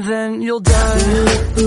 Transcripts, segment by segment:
and then you'll die.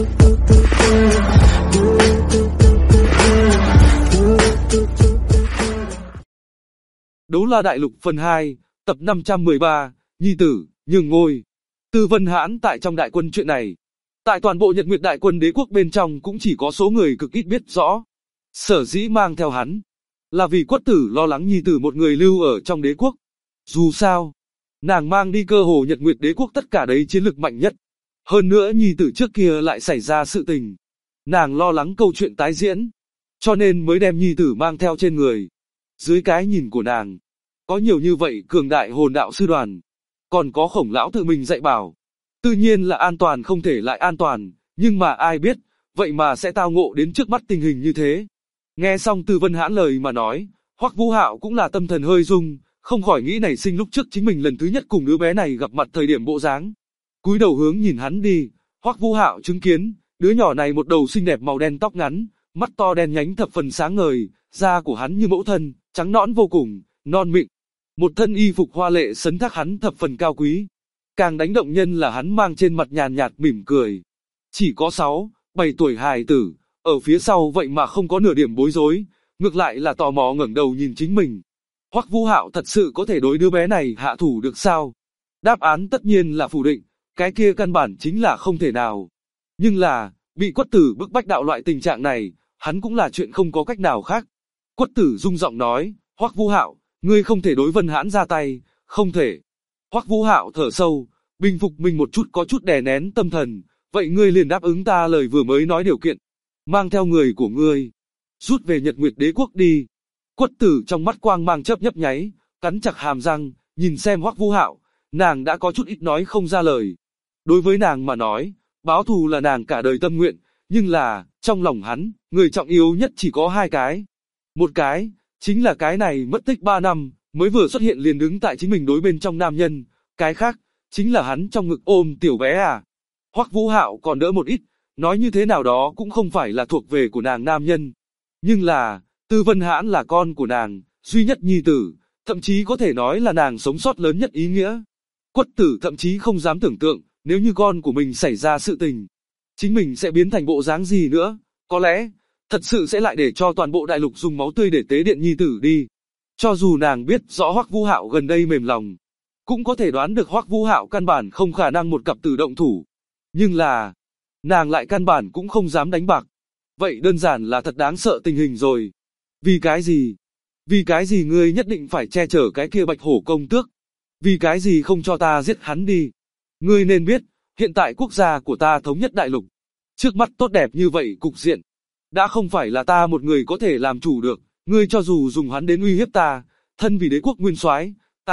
Đấu La Đại Lục phần 2, tập 513, Nhi tử, nhường ngôi. Tư Vân Hãn tại trong đại quân chuyện này. Tại toàn bộ Nhật Nguyệt đại quân đế quốc bên trong cũng chỉ có số người cực ít biết rõ. Sở dĩ mang theo hắn, là vì Quất Tử lo lắng Nhi tử một người lưu ở trong đế quốc. Dù sao, nàng mang đi cơ hồ Nhật Nguyệt đế quốc tất cả đấy chiến lực mạnh nhất. Hơn nữa Nhi tử trước kia lại xảy ra sự tình. Nàng lo lắng câu chuyện tái diễn, cho nên mới đem Nhi tử mang theo trên người. Dưới cái nhìn của nàng, có nhiều như vậy cường đại hồn đạo sư đoàn, còn có Khổng lão tự mình dạy bảo. Tự nhiên là an toàn không thể lại an toàn, nhưng mà ai biết, vậy mà sẽ tao ngộ đến trước mắt tình hình như thế. Nghe xong Tư Vân Hãn lời mà nói, Hoắc Vũ Hạo cũng là tâm thần hơi rung, không khỏi nghĩ nảy sinh lúc trước chính mình lần thứ nhất cùng đứa bé này gặp mặt thời điểm bộ dáng. Cúi đầu hướng nhìn hắn đi, Hoắc Vũ Hạo chứng kiến, đứa nhỏ này một đầu xinh đẹp màu đen tóc ngắn, mắt to đen nhánh thập phần sáng ngời, da của hắn như mẫu thân, trắng nõn vô cùng, non mịn. Một thân y phục hoa lệ sấn thác hắn thập phần cao quý. Càng đánh động nhân là hắn mang trên mặt nhàn nhạt mỉm cười. Chỉ có 6, 7 tuổi hài tử, ở phía sau vậy mà không có nửa điểm bối rối, ngược lại là tò mò ngẩng đầu nhìn chính mình. Hoắc Vũ Hạo thật sự có thể đối đứa bé này hạ thủ được sao? Đáp án tất nhiên là phủ định, cái kia căn bản chính là không thể nào. Nhưng là, bị Quất Tử bức bách đạo loại tình trạng này, hắn cũng là chuyện không có cách nào khác. Quất Tử rung giọng nói, Hoắc Vũ Hạo, ngươi không thể đối Vân Hãn ra tay, không thể. Hoắc Vũ Hạo thở sâu, bình phục mình một chút có chút đè nén tâm thần, vậy ngươi liền đáp ứng ta lời vừa mới nói điều kiện. Mang theo người của ngươi, rút về Nhật Nguyệt đế quốc đi. Quất Tử trong mắt quang mang chớp nhấp nháy, cắn chặt hàm răng, nhìn xem Hoắc Vũ Hạo, nàng đã có chút ít nói không ra lời. Đối với nàng mà nói, báo thù là nàng cả đời tâm nguyện, nhưng là, trong lòng hắn, người trọng yếu nhất chỉ có 2 cái. Một cái, chính là cái này mất tích 3 năm, mới vừa xuất hiện liền đứng tại chính mình đối bên trong nam nhân, cái khác, chính là hắn trong ngực ôm tiểu bé à. Hoắc Vũ Hạo còn đỡ một ít, nói như thế nào đó cũng không phải là thuộc về của nàng nam nhân. Nhưng là, Tư Vân Hãn là con của nàng, duy nhất nhi tử, thậm chí có thể nói là nàng sống sót lớn nhất ý nghĩa. Quất Tử thậm chí không dám tưởng tượng, nếu như con của mình xảy ra sự tình, chính mình sẽ biến thành bộ dáng gì nữa, có lẽ, thật sự sẽ lại để cho toàn bộ đại lục dùng máu tươi để tế điện nhi tử đi. Cho dù nàng biết rõ Hoắc Vũ Hạo gần đây mềm lòng, cũng có thể đoán được Hoắc Vũ Hạo căn bản không khả năng một cặp tử động thủ. Nhưng là, nàng lại căn bản cũng không dám đánh bạc. Vậy đơn giản là thật đáng sợ tình hình rồi. Vì cái gì? Vì cái gì ngươi nhất định phải che chở cái kia Bạch Hổ công tước? Vì cái gì không cho ta giết hắn đi? Ngươi nên biết, hiện tại quốc gia của ta thống nhất đại lục. Trước mắt tốt đẹp như vậy cục diện, đã không phải là ta một người có thể làm chủ được. Ngươi cho dù dùng hắn đến uy hiếp ta, thân vì đế quốc nguyên soái,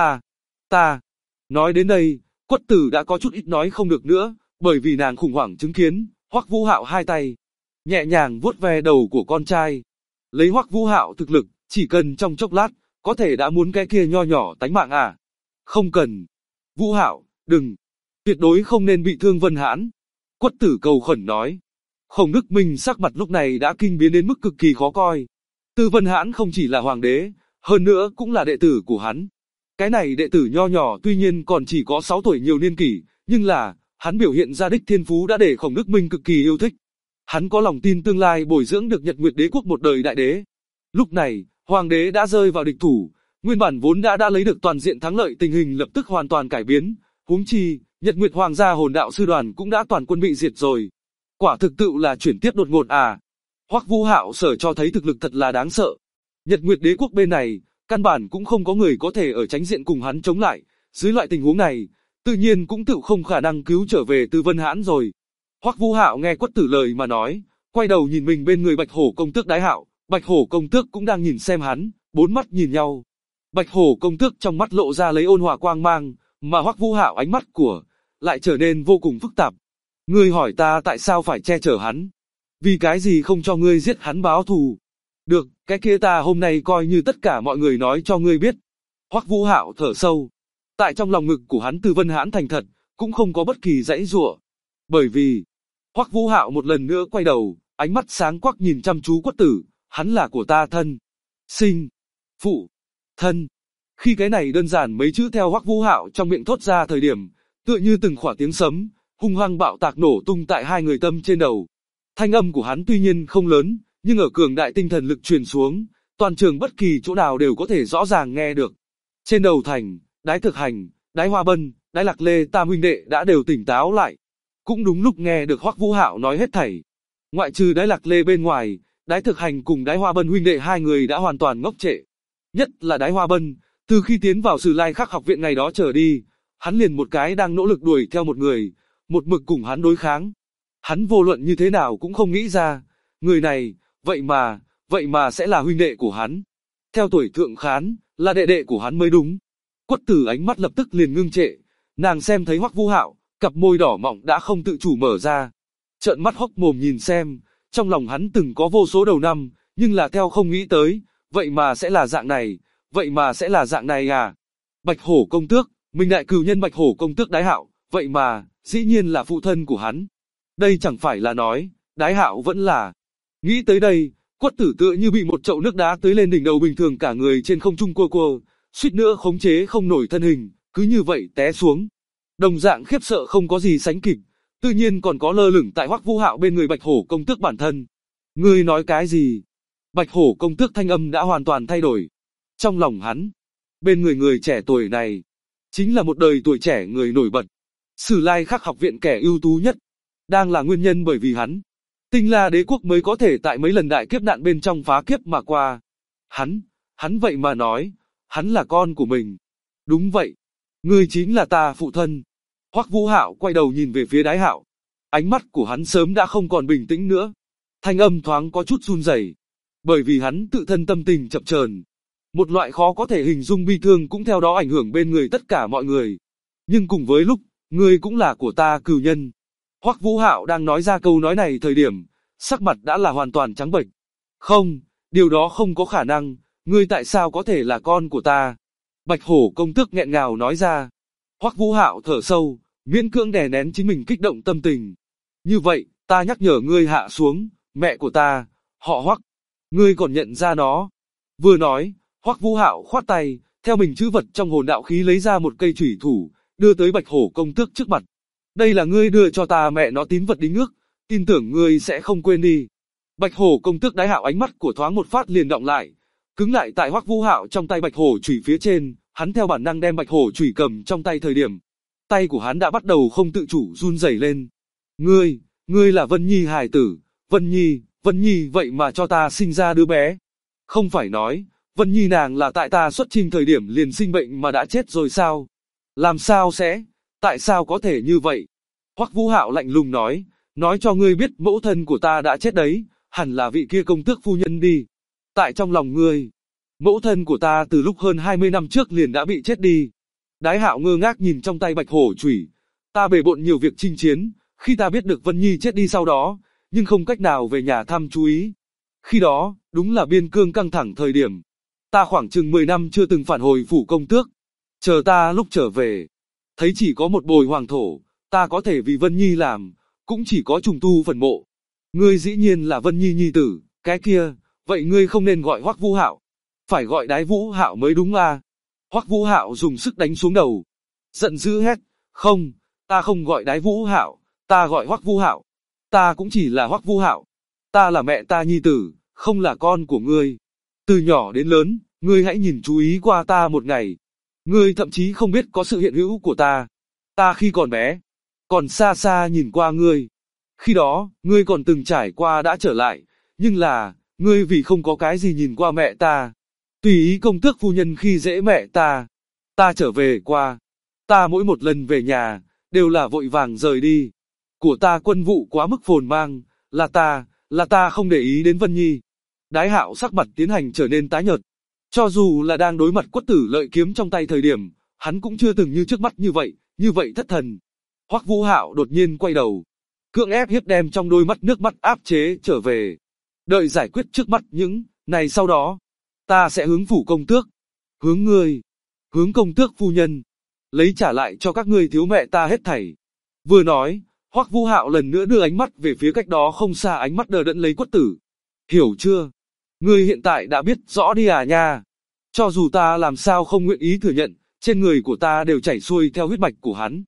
ta. Nói đến đây, Quất Tử đã có chút ít nói không được nữa, bởi vì nàng khủng hoảng chứng kiến, Hoắc Vũ Hạo hai tay nhẹ nhàng vuốt ve đầu của con trai. Lấy Hoắc Vũ Hạo thực lực, chỉ cần trong chốc lát, có thể đã muốn cái kia nho nhỏ tánh mạng à. Không cần. Vũ Hạo, đừng. Tuyệt đối không nên bị thương Vân Hãn. Quất Tử cầu khẩn nói. Khổng Đức Minh sắc mặt lúc này đã kinh biến đến mức cực kỳ khó coi. Tư Vân Hãn không chỉ là hoàng đế, hơn nữa cũng là đệ tử của hắn. Cái này đệ tử nho nhỏ tuy nhiên còn chỉ có 6 tuổi nhiều niên kỷ, nhưng là, hắn biểu hiện ra đích thiên phú đã để Khổng Đức Minh cực kỳ yêu thích. Hắn có lòng tin tương lai bồi dưỡng được Nhật Nguyệt đế quốc một đời đại đế. Lúc này, hoàng đế đã rơi vào địch thủ, nguyên bản vốn đã lấy được toàn diện thắng lợi tình hình lập tức hoàn toàn cải biến. Huống chi, Nhật Nguyệt Hoàng gia hồn đạo sư đoàn cũng đã toàn quân bị diệt rồi. Quả thực tự là chuyển tiếp đột ngột à. Hoắc Vũ Hạo sở cho thấy thực lực thật là đáng sợ. Nhật Nguyệt đế quốc bên này, căn bản cũng không có người có thể ở chính diện cùng hắn chống lại. Dưới loại tình huống này, tự nhiên cũng tự không khả năng cứu trở về Tư Vân Hãn rồi. Hoắc Vũ Hạo nghe Quất Tử lời mà nói, quay đầu nhìn mình bên người Bạch Hổ công tước Đái Hạo, Bạch Hổ công tước cũng đang nhìn xem hắn, bốn mắt nhìn nhau. Bạch Hổ công tước trong mắt lộ ra lấy ôn hòa quang mang, mà Hoắc Vũ Hạo ánh mắt của lại trở nên vô cùng phức tạp. Ngươi hỏi ta tại sao phải che chở hắn? Vì cái gì không cho ngươi giết hắn báo thù? Được, cái kia ta hôm nay coi như tất cả mọi người nói cho ngươi biết. Hoắc Vũ Hạo thở sâu. Tại trong lòng ngực của hắn Tư Vân Hãn thành thật, cũng không có bất kỳ dãy dụa. Bởi vì, Hoắc Vũ Hạo một lần nữa quay đầu, ánh mắt sáng quắc nhìn chăm chú Quất Tử, hắn là của ta thân. Sinh. Phụ. Thân. Khi cái này đơn giản mấy chữ theo Hoắc Vũ Hạo trong miệng thốt ra thời điểm, tựa như từng khỏa tiếng sấm, hung hăng bạo tạc nổ tung tại hai người Tâm trên đầu. Thanh âm của hắn tuy nhiên không lớn, nhưng ở cường đại tinh thần lực truyền xuống, toàn trường bất kỳ chỗ nào đều có thể rõ ràng nghe được. Trên đầu thành, Đái Thực Hành, Đái Hoa Bân, Đái Lạc Lê tam huynh đệ đã đều tỉnh táo lại. Cũng đúng lúc nghe được Hoắc Vũ Hạo nói hết thảy. Ngoại trừ Đái Lạc Lê bên ngoài, Đái Thực Hành cùng Đái Hoa Bân huynh đệ hai người đã hoàn toàn ngốc trệ. Nhất là Đái Hoa Bân, từ khi tiến vào Sử Lai Khắc học viện ngày đó trở đi, hắn liền một cái đang nỗ lực đuổi theo một người, một mực cùng hắn đối kháng. Hắn vô luận như thế nào cũng không nghĩ ra, người này, vậy mà sẽ là huynh đệ của hắn. Theo tuổi thượng khán, là đệ đệ của hắn mới đúng. Quất Tử ánh mắt lập tức liền ngưng trệ, nàng xem thấy Hoắc Vũ Hạo, cặp môi đỏ mọng đã không tự chủ mở ra. Trợn mắt hốc mồm nhìn xem, trong lòng hắn từng có vô số đầu năm, nhưng là theo không nghĩ tới, vậy mà sẽ là dạng này à. Bạch Hổ công tước, Minh đại cửu nhân Bạch Hổ công tước Đái Hạo, vậy mà, dĩ nhiên là phụ thân của hắn. Đây chẳng phải là nói, Đái Hạo vẫn là. Nghĩ tới đây, Quất Tử tựa như bị một chậu nước đá tưới lên đỉnh đầu bình thường, cả người trên không trung quơ, suýt nữa khống chế không nổi thân hình, cứ như vậy té xuống. Đồng dạng khiếp sợ không có gì sánh kịp, tự nhiên còn có lơ lửng tại Hoắc Vũ Hạo bên người Bạch Hổ công tước bản thân. Ngươi nói cái gì? Bạch Hổ công tước thanh âm đã hoàn toàn thay đổi. Trong lòng hắn, bên người trẻ tuổi này, chính là một đời tuổi trẻ người nổi bật. Sử Lai Khắc học viện kẻ ưu tú nhất, đang là nguyên nhân bởi vì hắn. Tinh La đế quốc mới có thể tại mấy lần đại kiếp nạn bên trong phá kiếp mà qua. Hắn vậy mà nói, hắn là con của mình. Đúng vậy, ngươi chính là ta phụ thân. Hoắc Vũ Hạo quay đầu nhìn về phía Đái Hạo. Ánh mắt của hắn sớm đã không còn bình tĩnh nữa. Thanh âm thoáng có chút run rẩy, bởi vì hắn tự thân tâm tình chập chờn. Một loại khó có thể hình dung bi thương cũng theo đó ảnh hưởng bên người tất cả mọi người. Nhưng cùng với lúc, ngươi cũng là của ta cửu nhân. Hoắc Vũ Hạo đang nói ra câu nói này thời điểm, sắc mặt đã là hoàn toàn trắng bệch. Không, điều đó không có khả năng, ngươi tại sao có thể là con của ta? Bạch Hổ công tước nghẹn ngào nói ra. Hoắc Vũ Hạo thở sâu, miễn cưỡng đè nén chính mình kích động tâm tình. Như vậy, ta nhắc nhở ngươi hạ xuống, mẹ của ta, họ Hoắc, ngươi còn nhận ra nó? Vừa nói, Hoắc Vũ Hạo khoát tay, theo mình chữ vật trong hồn đạo khí lấy ra một cây chủy thủ, đưa tới Bạch Hổ công tước trước mặt. Đây là ngươi đưa cho ta mẹ nó tín vật đính ước, tin tưởng ngươi sẽ không quên đi. Bạch Hổ công tước Đái Hạo ánh mắt của thoáng một phát liền động lại, cứng lại tại Hoắc Vũ Hạo trong tay Bạch Hổ chủy phía trên. Hắn theo bản năng đem Bạch Hổ chủy cầm trong tay thời điểm, tay của hắn đã bắt đầu không tự chủ run rẩy lên. Ngươi là Vân Nhi hài tử, Vân Nhi vậy mà cho ta sinh ra đứa bé. Không phải nói, Vân Nhi nàng là tại ta xuất trình thời điểm liền sinh bệnh mà đã chết rồi sao? Làm sao sẽ? Tại sao có thể như vậy? Hoắc Vũ Hạo lạnh lùng nói cho ngươi biết mẫu thân của ta đã chết đấy, hẳn là vị kia công tước phu nhân đi. Tại trong lòng ngươi, mẫu thân của ta từ lúc hơn 20 năm trước liền đã bị chết đi. Đái Hạo ngơ ngác nhìn trong tay Bạch Hổ chủy. Ta bề bộn nhiều việc chinh chiến, khi ta biết được Vân Nhi chết đi sau đó, nhưng không cách nào về nhà thăm chú ý. Khi đó, đúng là biên cương căng thẳng thời điểm. Ta khoảng chừng 10 năm chưa từng phản hồi phủ công tước. Chờ ta lúc trở về, thấy chỉ có một bồi hoàng thổ, ta có thể vì Vân Nhi làm, cũng chỉ có trùng tu phần mộ. Ngươi dĩ nhiên là Vân Nhi nhi tử, cái kia, vậy ngươi không nên gọi Hoắc Vũ Hạo, phải gọi Đái Vũ Hạo mới đúng à. Hoắc Vũ Hạo dùng sức đánh xuống đầu, giận dữ hét, không, ta không gọi Đái Vũ Hạo, ta gọi Hoắc Vũ Hạo, ta cũng chỉ là Hoắc Vũ Hạo, ta là mẹ ta nhi tử, không là con của ngươi. Từ nhỏ đến lớn, ngươi hãy nhìn chú ý qua ta một ngày, ngươi thậm chí không biết có sự hiện hữu của ta. Ta khi còn bé, còn xa xa nhìn qua ngươi. Khi đó, ngươi còn từng trải qua đã trở lại, nhưng là, ngươi vì không có cái gì nhìn qua mẹ ta. Tùy ý công tước phu nhân khi dễ mẹ ta. Ta trở về qua. Ta mỗi một lần về nhà, đều là vội vàng rời đi. Của ta quân vụ quá mức phồn mang, là ta không để ý đến Vân Nhi. Đái Hạo sắc mặt tiến hành trở nên tái nhợt. Cho dù là đang đối mặt Quất Tử lợi kiếm trong tay thời điểm, hắn cũng chưa từng như trước mắt như vậy thất thần. Hoắc Vũ Hạo đột nhiên quay đầu, cưỡng ép hiếp đem trong đôi mắt nước mắt áp chế trở về. Đợi giải quyết trước mắt những này sau đó, ta sẽ hướng phủ công tước, hướng ngươi, hướng công tước phu nhân, lấy trả lại cho các ngươi thiếu mẹ ta hết thảy. Vừa nói, Hoắc Vũ Hạo lần nữa đưa ánh mắt về phía cách đó không xa, ánh mắt đờ đẫn lấy Quất Tử. Hiểu chưa? Ngươi hiện tại đã biết rõ đi à nha. Cho dù ta làm sao không nguyện ý thừa nhận, trên người của ta đều chảy xuôi theo huyết mạch của hắn.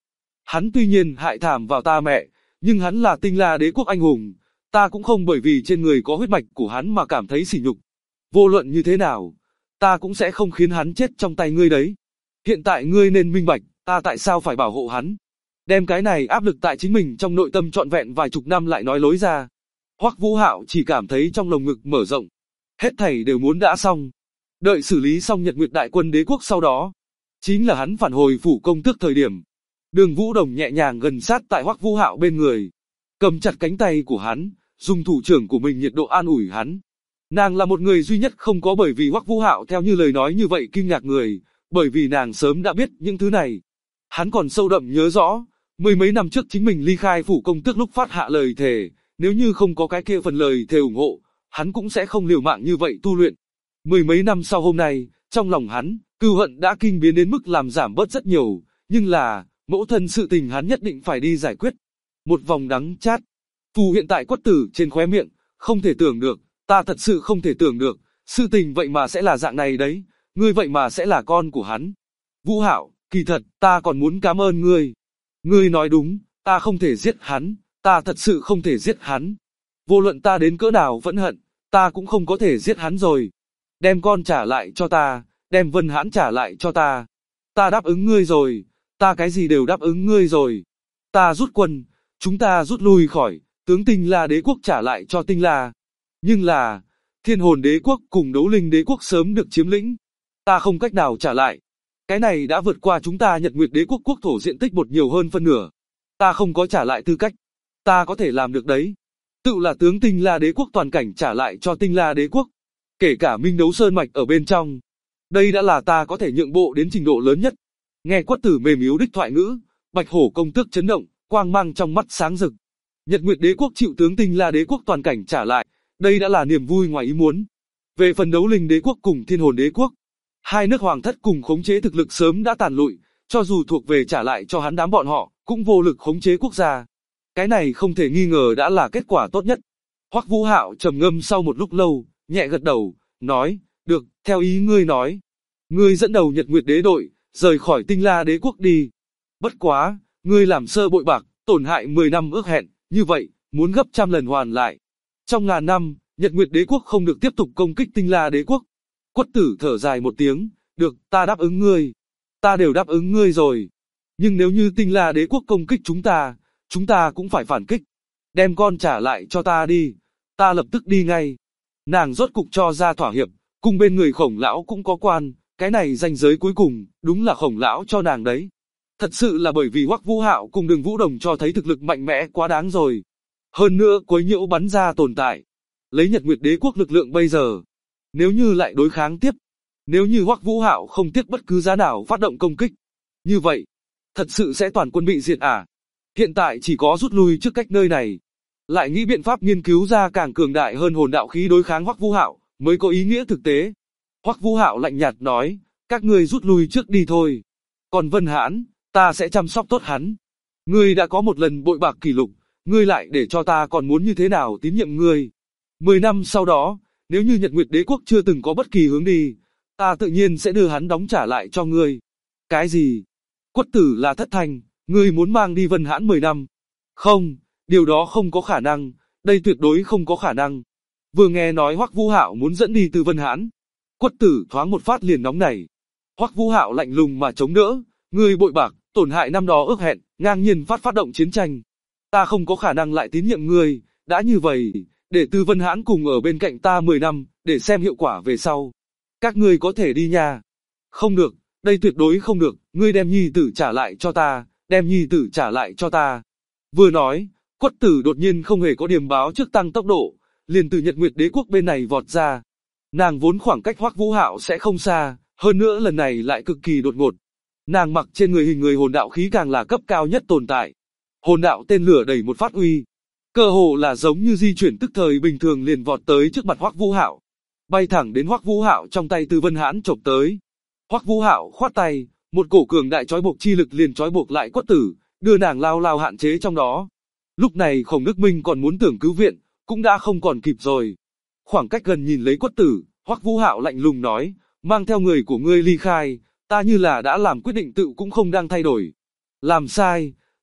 Hắn tuy nhiên hại thảm vào ta mẹ, nhưng hắn là Tinh La Đế quốc anh hùng, ta cũng không bởi vì trên người có huyết mạch của hắn mà cảm thấy sỉ nhục. Vô luận như thế nào, ta cũng sẽ không khiến hắn chết trong tay ngươi đấy. Hiện tại ngươi nên minh bạch, ta tại sao phải bảo hộ hắn. Đem cái này áp lực tại chính mình trong nội tâm trọn vẹn vài chục năm lại nói lối ra. Hoắc Vũ Hạo chỉ cảm thấy trong lồng ngực mở rộng. Hết thảy đều muốn đã xong. Đợi xử lý xong Nhật Nguyệt đại quân đế quốc sau đó, chính là hắn phản hồi phủ công tước thời điểm. Đường Vũ Đồng nhẹ nhàng gần sát tại Hoắc Vũ Hạo bên người, cầm chặt cánh tay của hắn, dùng thủ trưởng của mình nhiệt độ an ủi hắn. Nàng là một người duy nhất không có bởi vì Hoắc Vũ Hạo theo như lời nói như vậy kinh ngạc người, bởi vì nàng sớm đã biết những thứ này. Hắn còn sâu đậm nhớ rõ, mười mấy năm trước chính mình ly khai phủ công tước lúc phát hạ lời thề, nếu như không có cái kia phần lời thề ủng hộ, hắn cũng sẽ không liều mạng như vậy tu luyện. Mười mấy năm sau hôm nay, trong lòng hắn, cừu hận đã kinh biến đến mức làm giảm bớt rất nhiều, nhưng là, mẫu thân sự tình hắn nhất định phải đi giải quyết. Một vòng đắng chát, phù hiện tại quất tử trên khóe miệng, không thể tưởng được, ta thật sự không thể tưởng được, sự tình vậy mà sẽ là dạng này đấy, ngươi vậy mà sẽ là con của hắn. Vũ Hạo, kỳ thật, ta còn muốn cảm ơn ngươi. Ngươi nói đúng, ta không thể giết hắn, ta thật sự không thể giết hắn. Vô luận ta đến cỡ nào vẫn hận, ta cũng không có thể giết hắn rồi. Đem con trả lại cho ta, đem Vân Hãn trả lại cho ta. Ta đáp ứng ngươi rồi, ta cái gì đều đáp ứng ngươi rồi. Ta rút quân, chúng ta rút lui khỏi, tướng Tinh La Đế quốc trả lại cho Tinh La. Nhưng là, Thiên Hồn Đế quốc cùng Đấu Linh Đế quốc sớm được chiếm lĩnh. Ta không cách nào trả lại. Cái này đã vượt qua chúng ta Nhật Nguyệt Đế quốc quốc thổ diện tích một nhiều hơn phân nửa. Ta không có trả lại tư cách. Ta có thể làm được đấy. Tự là tướng Tinh La Đế quốc toàn cảnh trả lại cho Tinh La Đế quốc. Kể cả Minh Đấu Sơn mạch ở bên trong. Đây đã là ta có thể nhượng bộ đến trình độ lớn nhất. Nghe Quất Tử mềm yếu đích thoại ngữ, Bạch Hổ công tước chấn động, quang mang trong mắt sáng rực. Nhật Nguyệt Đế quốc chịu tướng Tinh La Đế quốc toàn cảnh trả lại, đây đã là niềm vui ngoài ý muốn. Về phần Đấu Linh Đế quốc cùng Thiên Hồn Đế quốc, hai nước hoàng thất cùng khống chế thực lực sớm đã tàn lụi, cho dù thuộc về trả lại cho hắn đám bọn họ, cũng vô lực khống chế quốc gia. Cái này không thể nghi ngờ đã là kết quả tốt nhất. Hoắc Vũ Hạo trầm ngâm sau một lúc lâu, nhẹ gật đầu, nói, được, theo ý ngươi nói. Ngươi dẫn đầu Nhật Nguyệt Đế đội, rời khỏi Tinh La Đế quốc đi. Bất quá, ngươi làm sơ bội bạc, tổn hại 10 năm ước hẹn, như vậy, muốn gấp trăm lần hoàn lại. Trong ngàn năm, Nhật Nguyệt Đế quốc không được tiếp tục công kích Tinh La Đế quốc. Quất Tử thở dài một tiếng, được, ta đáp ứng ngươi. Ta đều đáp ứng ngươi rồi. Nhưng nếu như Tinh La Đế quốc công kích chúng ta cũng phải phản kích. Đem con trả lại cho ta đi. Ta lập tức đi ngay. Nàng rốt cục cho ra thỏa hiệp, cùng bên người Khổng lão cũng có quan, cái này ranh giới cuối cùng, đúng là Khổng lão cho nàng đấy. Thật sự là bởi vì Hoắc Vũ Hạo cùng Đường Vũ Đồng cho thấy thực lực mạnh mẽ quá đáng rồi. Hơn nữa quấy nhiễu bắn ra tồn tại. Lấy Nhật Nguyệt Đế quốc lực lượng bây giờ, nếu như lại đối kháng tiếp, nếu như Hoắc Vũ Hạo không tiếc bất cứ giá nào phát động công kích, như vậy, thật sự sẽ toàn quân bị diệt à? Hiện tại chỉ có rút lui trước cách nơi này, lại nghĩ biện pháp nghiên cứu ra càng cường đại hơn hồn đạo khí đối kháng Hoắc Vũ Hạo, mới có ý nghĩa thực tế. Hoắc Vũ Hạo lạnh nhạt nói, các ngươi rút lui trước đi thôi. Còn Vân Hãn, ta sẽ chăm sóc tốt hắn. Ngươi đã có một lần bội bạc kỷ lục, ngươi lại để cho ta còn muốn như thế nào tín nhiệm ngươi. 10 năm sau đó, nếu như Nhật Nguyệt Đế quốc chưa từng có bất kỳ hướng đi, ta tự nhiên sẽ đưa hắn đóng trả lại cho ngươi. Cái gì? Quất Tử là thất thanh, ngươi muốn mang đi Vân Hãn 10 năm? Không, điều đó không có khả năng, đây tuyệt đối không có khả năng. Vừa nghe nói Hoắc Vũ Hạo muốn dẫn đi Từ Vân Hãn, Quất Tử thoáng một phát liền nóng nảy. Hoắc Vũ Hạo lạnh lùng mà chống đỡ, ngươi bội bạc, tổn hại năm đó ước hẹn, ngang nhiên phát động chiến tranh. Ta không có khả năng lại tín nhiệm ngươi, đã như vậy, để Từ Vân Hãn cùng ở bên cạnh ta 10 năm, để xem hiệu quả về sau. Các ngươi có thể đi nha. Không được, đây tuyệt đối không được, ngươi đem nhi tử trả lại cho ta, đem nhi tử trả lại cho ta. Vừa nói, Quất Tử đột nhiên không hề có điểm báo trước tăng tốc độ, liền từ Nhật Nguyệt Đế quốc bên này vọt ra. Nàng vốn khoảng cách Hoắc Vũ Hạo sẽ không xa, hơn nữa lần này lại cực kỳ đột ngột. Nàng mặc trên người hình người hồn đạo khí càng là cấp cao nhất tồn tại. Hồn đạo tên lửa đẩy một phát uy, cơ hồ là giống như di chuyển tức thời bình thường liền vọt tới trước mặt Hoắc Vũ Hạo, bay thẳng đến Hoắc Vũ Hạo trong tay Từ Vân Hãn chộp tới. Hoắc Vũ Hạo khoát tay, một cổ cường đại trói buộc chi lực liền trói buộc lại Quất Tử, đưa nàng lao lao hạn chế trong đó. Lúc này Khổng Đức Minh còn muốn tưởng cứu viện, cũng đã không còn kịp rồi. Khoảng cách gần nhìn lấy Quất Tử, Hoắc Vũ Hạo lạnh lùng nói, mang theo người của ngươi ly khai, ta như là đã làm quyết định tự cũng không đang thay đổi. Làm sai,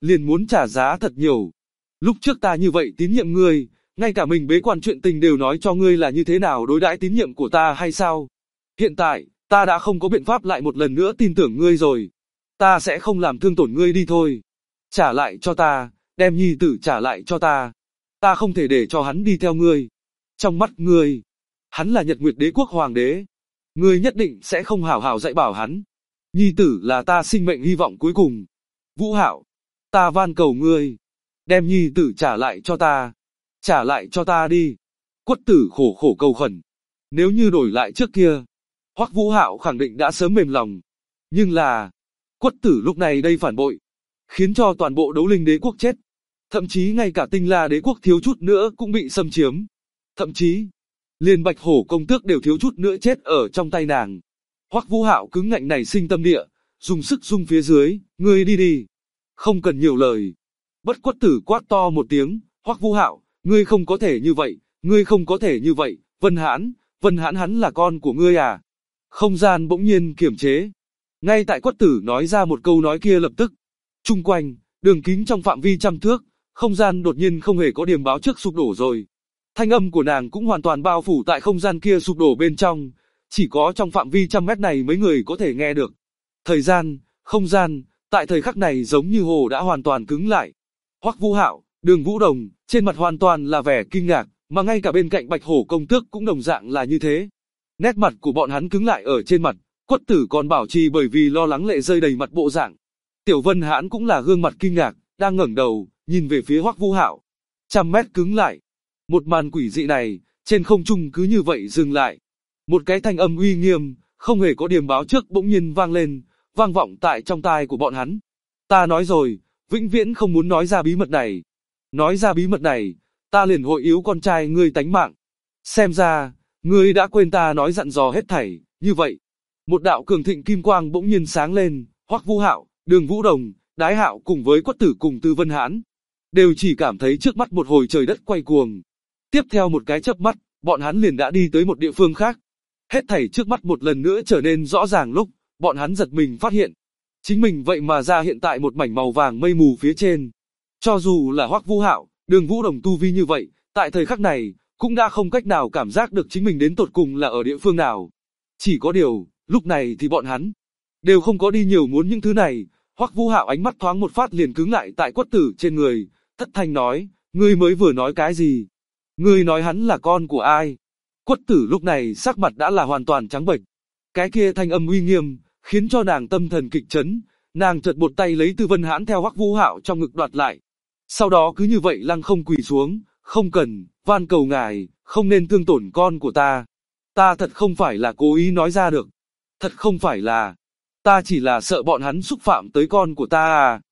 liền muốn trả giá thật nhiều. Lúc trước ta như vậy tín nhiệm ngươi, ngay cả mình bế quan chuyện tình đều nói cho ngươi là như thế nào đối đãi tín nhiệm của ta hay sao? Hiện tại, ta đã không có biện pháp lại một lần nữa tin tưởng ngươi rồi. Ta sẽ không làm thương tổn ngươi đi thôi. Trả lại cho ta, đem nhi tử trả lại cho ta. Ta không thể để cho hắn đi theo ngươi. Trong mắt ngươi, hắn là Nhật Nguyệt Đế quốc hoàng đế. Ngươi nhất định sẽ không hảo hảo dạy bảo hắn. Nhi tử là ta sinh mệnh hy vọng cuối cùng. Vũ Hạo, ta van cầu ngươi, đem nhi tử trả lại cho ta. Trả lại cho ta đi. Quất Tử khổ khổ cầu khẩn. Nếu như đổi lại trước kia, Hoắc Vũ Hạo khẳng định đã sớm mềm lòng. Nhưng là, Quất Tử lúc này đây phản bội, khiến cho toàn bộ Đấu Linh Đế quốc chết. Thậm chí ngay cả Tinh La Đế quốc thiếu chút nữa cũng bị xâm chiếm. Thậm chí, liền Bạch Hổ công tước đều thiếu chút nữa chết ở trong tay nàng. Hoắc Vũ Hạo cứng ngạnh này sinh tâm địa, dùng sức rung phía dưới, ngươi đi đi. Không cần nhiều lời. Bất Quất Tử quát to một tiếng, Hoắc Vũ Hạo, ngươi không có thể như vậy, ngươi không có thể như vậy, Vân Hãn hắn là con của ngươi à? Không gian bỗng nhiên kiềm chế. Ngay tại Quất Tử nói ra một câu nói kia lập tức, chung quanh, đường kính trong phạm vi trăm thước, không gian đột nhiên không hề có điểm báo trước sụp đổ rồi. Thanh âm của nàng cũng hoàn toàn bao phủ tại không gian kia sụp đổ bên trong, chỉ có trong phạm vi trăm mét này mấy người có thể nghe được. Thời gian, không gian, tại thời khắc này giống như hồ đã hoàn toàn cứng lại. Hoắc Vũ Hạo, Đường Vũ Đồng, trên mặt hoàn toàn là vẻ kinh ngạc, mà ngay cả bên cạnh Bạch Hổ công tước cũng đồng dạng là như thế. Nét mặt của bọn hắn cứng lại ở trên mặt, Quất Tử còn bảo trì bởi vì lo lắng lệ rơi đầy mặt bộ dạng. Tiểu Vân Hãn cũng là gương mặt kinh ngạc, đang ngẩng đầu, nhìn về phía Hoắc Vũ Hạo. 100 mét cứng lại. Một màn quỷ dị này, trên không trung cứ như vậy dừng lại. Một cái thanh âm uy nghiêm, không hề có điểm báo trước bỗng nhiên vang lên, vang vọng tại trong tai của bọn hắn. Ta nói rồi, vĩnh viễn không muốn nói ra bí mật này. Nói ra bí mật này, ta liền hội yếu con trai ngươi tánh mạng. Xem ra, ngươi đã quên ta nói dặn dò hết thảy, như vậy. Một đạo cường thịnh kim quang bỗng nhiên sáng lên, Hoắc Vũ Hạo, Đường Vũ Đồng, Đái Hạo cùng với Quất Tử cùng Tư Vân Hãn, đều chỉ cảm thấy trước mắt một hồi trời đất quay cuồng. Tiếp theo một cái chớp mắt, bọn hắn liền đã đi tới một địa phương khác. Hết thảy trước mắt một lần nữa trở nên rõ ràng lúc, bọn hắn giật mình phát hiện. Chính mình vậy mà ra hiện tại một mảnh màu vàng mây mù phía trên. Cho dù là Hoắc Vũ Hạo, Đường Vũ Đồng tu vi như vậy, tại thời khắc này, cũng đã không cách nào cảm giác được chính mình đến tột cùng là ở địa phương nào. Chỉ có điều, lúc này thì bọn hắn đều không có đi nhiều muốn những thứ này. Hoắc Vũ Hạo ánh mắt thoáng một phát liền cứng lại tại Quất Tử trên người, thất thanh nói, ngươi mới vừa nói cái gì? Ngươi nói hắn là con của ai? Quất Tử lúc này sắc mặt đã là hoàn toàn trắng bệch. Cái kia thanh âm uy nghiêm, khiến cho nàng tâm thần kịch chấn, nàng chợt một tay lấy Tư Vân Hãn theo Hoắc Vũ Hạo trong ngực đoạt lại. Sau đó cứ như vậy lăng không quỳ xuống, không cần, van cầu ngài, không nên thương tổn con của ta. Ta thật không phải là cố ý nói ra được. Thật không phải là. Ta chỉ là sợ bọn hắn xúc phạm tới con của ta à.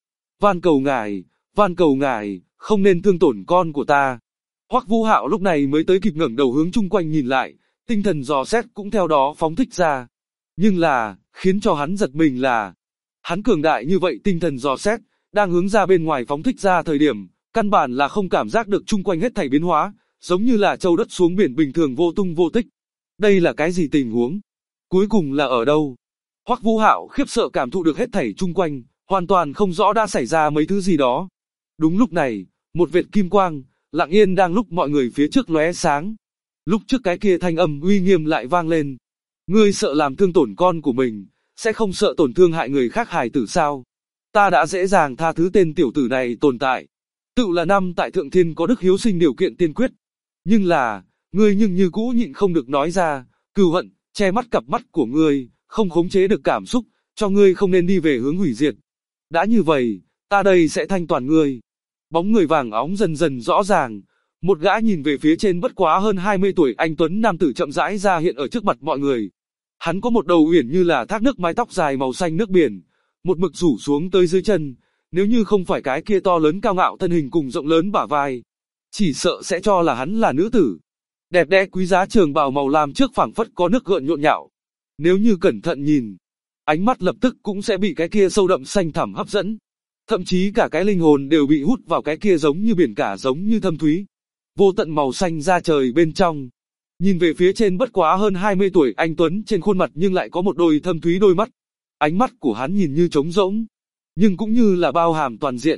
Van cầu ngài, không nên thương tổn con của ta. Hoắc Vũ Hạo lúc này mới tới kịp ngẩng đầu hướng chung quanh nhìn lại, tinh thần dò xét cũng theo đó phóng thích ra. Nhưng là, khiến cho hắn giật mình là, hắn cường đại như vậy tinh thần dò xét, đang hướng ra bên ngoài phóng thích ra thời điểm, căn bản là không cảm giác được chung quanh hết thảy biến hóa, giống như là châu đất xuống biển bình thường vô tung vô tích. Đây là cái gì tình huống? Cuối cùng là ở đâu? Hoắc Vũ Hạo khiếp sợ cảm thụ được hết thảy chung quanh, hoàn toàn không rõ đã xảy ra mấy thứ gì đó. Đúng lúc này, một vệt kim quang, lặng yên đang lúc mọi người phía trước lóe sáng. Lúc trước cái kia thanh âm uy nghiêm lại vang lên. Ngươi sợ làm thương tổn con của mình, sẽ không sợ tổn thương hại người khác hài tử sao? Ta đã dễ dàng tha thứ tên tiểu tử này tồn tại. Tự là năm tại thượng thiên có đức hiếu sinh điều kiện tiên quyết. Nhưng là, ngươi nhưng như cũ nhịn không được nói ra, cừu hận, che mắt cặp mắt của ngươi, không khống chế được cảm xúc, cho ngươi không nên đi về hướng hủy diệt. Đã như vậy, ta đây sẽ thanh toàn ngươi. Bóng người vàng óng dần dần rõ ràng, một gã nhìn về phía trên bất quá hơn 20 tuổi anh tuấn nam tử chậm rãi ra hiện ở trước mặt mọi người. Hắn có một đầu uyển như là thác nước mái tóc dài màu xanh nước biển, một mực rủ xuống tới dưới chân, nếu như không phải cái kia to lớn cao ngạo thân hình cùng rộng lớn bả vai, chỉ sợ sẽ cho là hắn là nữ tử. Đẹp đẽ quý giá trường bào màu lam trước phảng phất có nước gợn nhộn nhạo. Nếu như cẩn thận nhìn, ánh mắt lập tức cũng sẽ bị cái kia sâu đậm xanh thẳm hấp dẫn. Thậm chí cả cái linh hồn đều bị hút vào cái kia giống như biển cả giống như thâm thúy. Vô tận màu xanh ra trời bên trong. Nhìn về phía trên bất quá hơn 20 tuổi anh tuấn trên khuôn mặt nhưng lại có một đôi thâm thúy đôi mắt. Ánh mắt của hắn nhìn như trống rỗng, nhưng cũng như là bao hàm toàn diện.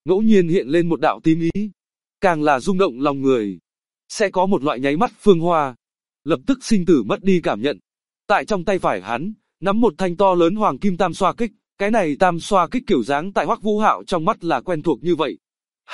ngẫu nhiên hiện lên một đạo tím ý. Càng là rung động lòng người. Sẽ có một loại nháy mắt phương hoa. Lập tức sinh tử mất đi cảm nhận. Tại trong tay phải hắn, nắm một thanh to lớn hoàng kim tam xoa kích. Cái này tam xoa kích kiểu dáng tại Hoắc Vũ Hạo trong mắt là quen thuộc như vậy.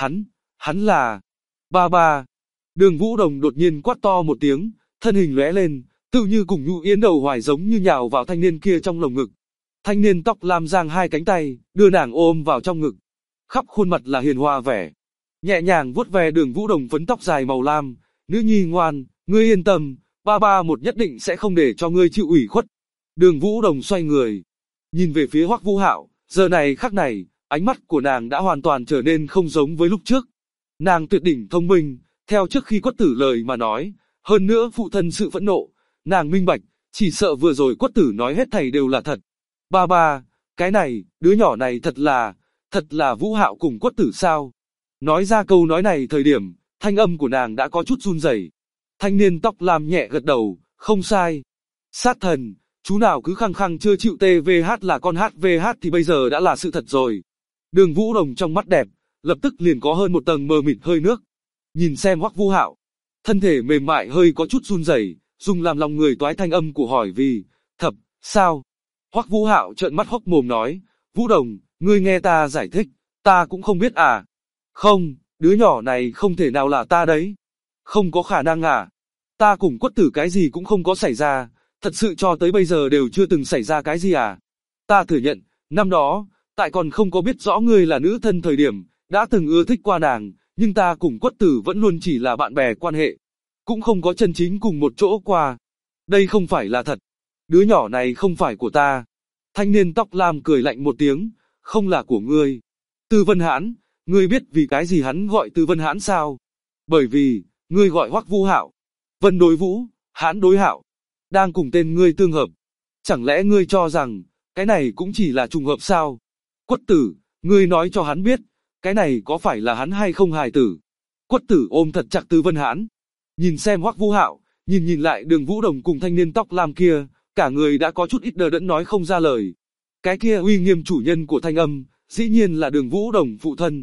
Hắn là... Ba ba. Đường Vũ Đồng đột nhiên quát to một tiếng, thân hình lóe lên, tự như cùng nhũ yến đầu hoài giống như nhào vào thanh niên kia trong lồng ngực. Thanh niên tóc lam giang hai cánh tay, đưa nàng ôm vào trong ngực. Khắp khuôn mặt là hiền hòa vẻ. Nhẹ nhàng vuốt ve Đường Vũ Đồng phấn tóc dài màu lam, nữ nhi ngoan, ngươi yên tâm, ba ba một nhất định sẽ không để cho ngươi chịu ủy khuất. Đường Vũ Đồng xoay người, nhìn về phía Hoắc Vũ Hạo, giờ này khắc này, ánh mắt của nàng đã hoàn toàn trở nên không giống với lúc trước. Nàng tuyệt đỉnh thông minh, theo trước khi Quất Tử lời mà nói, hơn nữa phụ thân sự phẫn nộ, nàng minh bạch, chỉ sợ vừa rồi Quất Tử nói hết thảy đều là thật. Ba ba, cái này, đứa nhỏ này thật là Vũ Hạo cùng Quất Tử sao? Nói ra câu nói này thời điểm, thanh âm của nàng đã có chút run rẩy. Thanh niên tóc lam nhẹ gật đầu, không sai. Sát thần, chú nào cứ khăng khăng chưa chịu TVH là con HVH thì bây giờ đã là sự thật rồi. Đường Vũ Đồng trong mắt đẹp, lập tức liền có hơn một tầng mờ mịt hơi nước. Nhìn xem Hoắc Vũ Hạo, thân thể mềm mại hơi có chút run rẩy, dùng làm lòng người toái thanh âm của hỏi vì, thập, sao? Hoắc Vũ Hạo trợn mắt hốc mồm nói, Vũ Đồng, ngươi nghe ta giải thích, ta cũng không biết à. Không, đứa nhỏ này không thể nào là ta đấy. Không có khả năng à. Ta cùng Quất Tử cái gì cũng không có xảy ra, thật sự cho tới bây giờ đều chưa từng xảy ra cái gì à. Ta thừa nhận, năm đó, tại còn không có biết rõ ngươi là nữ thân thời điểm, đã từng ưa thích qua nàng, nhưng ta cùng Quất Tử vẫn luôn chỉ là bạn bè quan hệ. Cũng không có chân chính cùng một chỗ qua. Đây không phải là thật. Đứa nhỏ này không phải của ta. Thanh niên tóc lam cười lạnh một tiếng, không là của ngươi. Tư Vân Hãn, ngươi biết vì cái gì hắn gọi Tư Vân Hãn sao? Bởi vì, ngươi gọi Hoắc Vũ Hạo. Vân đối Vũ, Hãn đối Hạo. Đang cùng tên ngươi tương hợp. Chẳng lẽ ngươi cho rằng, cái này cũng chỉ là trùng hợp sao? Quất Tử, ngươi nói cho hắn biết, cái này có phải là hắn hay không hài tử? Quất Tử ôm thật chặt Tư Vân Hãn. Nhìn xem Hoắc Vũ Hạo, nhìn lại Đường Vũ Đồng cùng thanh niên tóc lam kia, cả người đã có chút ít đờ đẫn nói không ra lời. Cái kia uy nghiêm chủ nhân của thanh âm, dĩ nhiên là Đường Vũ Đồng phụ thân.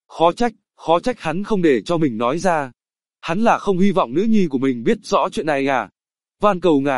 Khó trách hắn không để cho mình nói ra. Hắn là không hy vọng nữ nhi của mình biết rõ chuyện này à. Van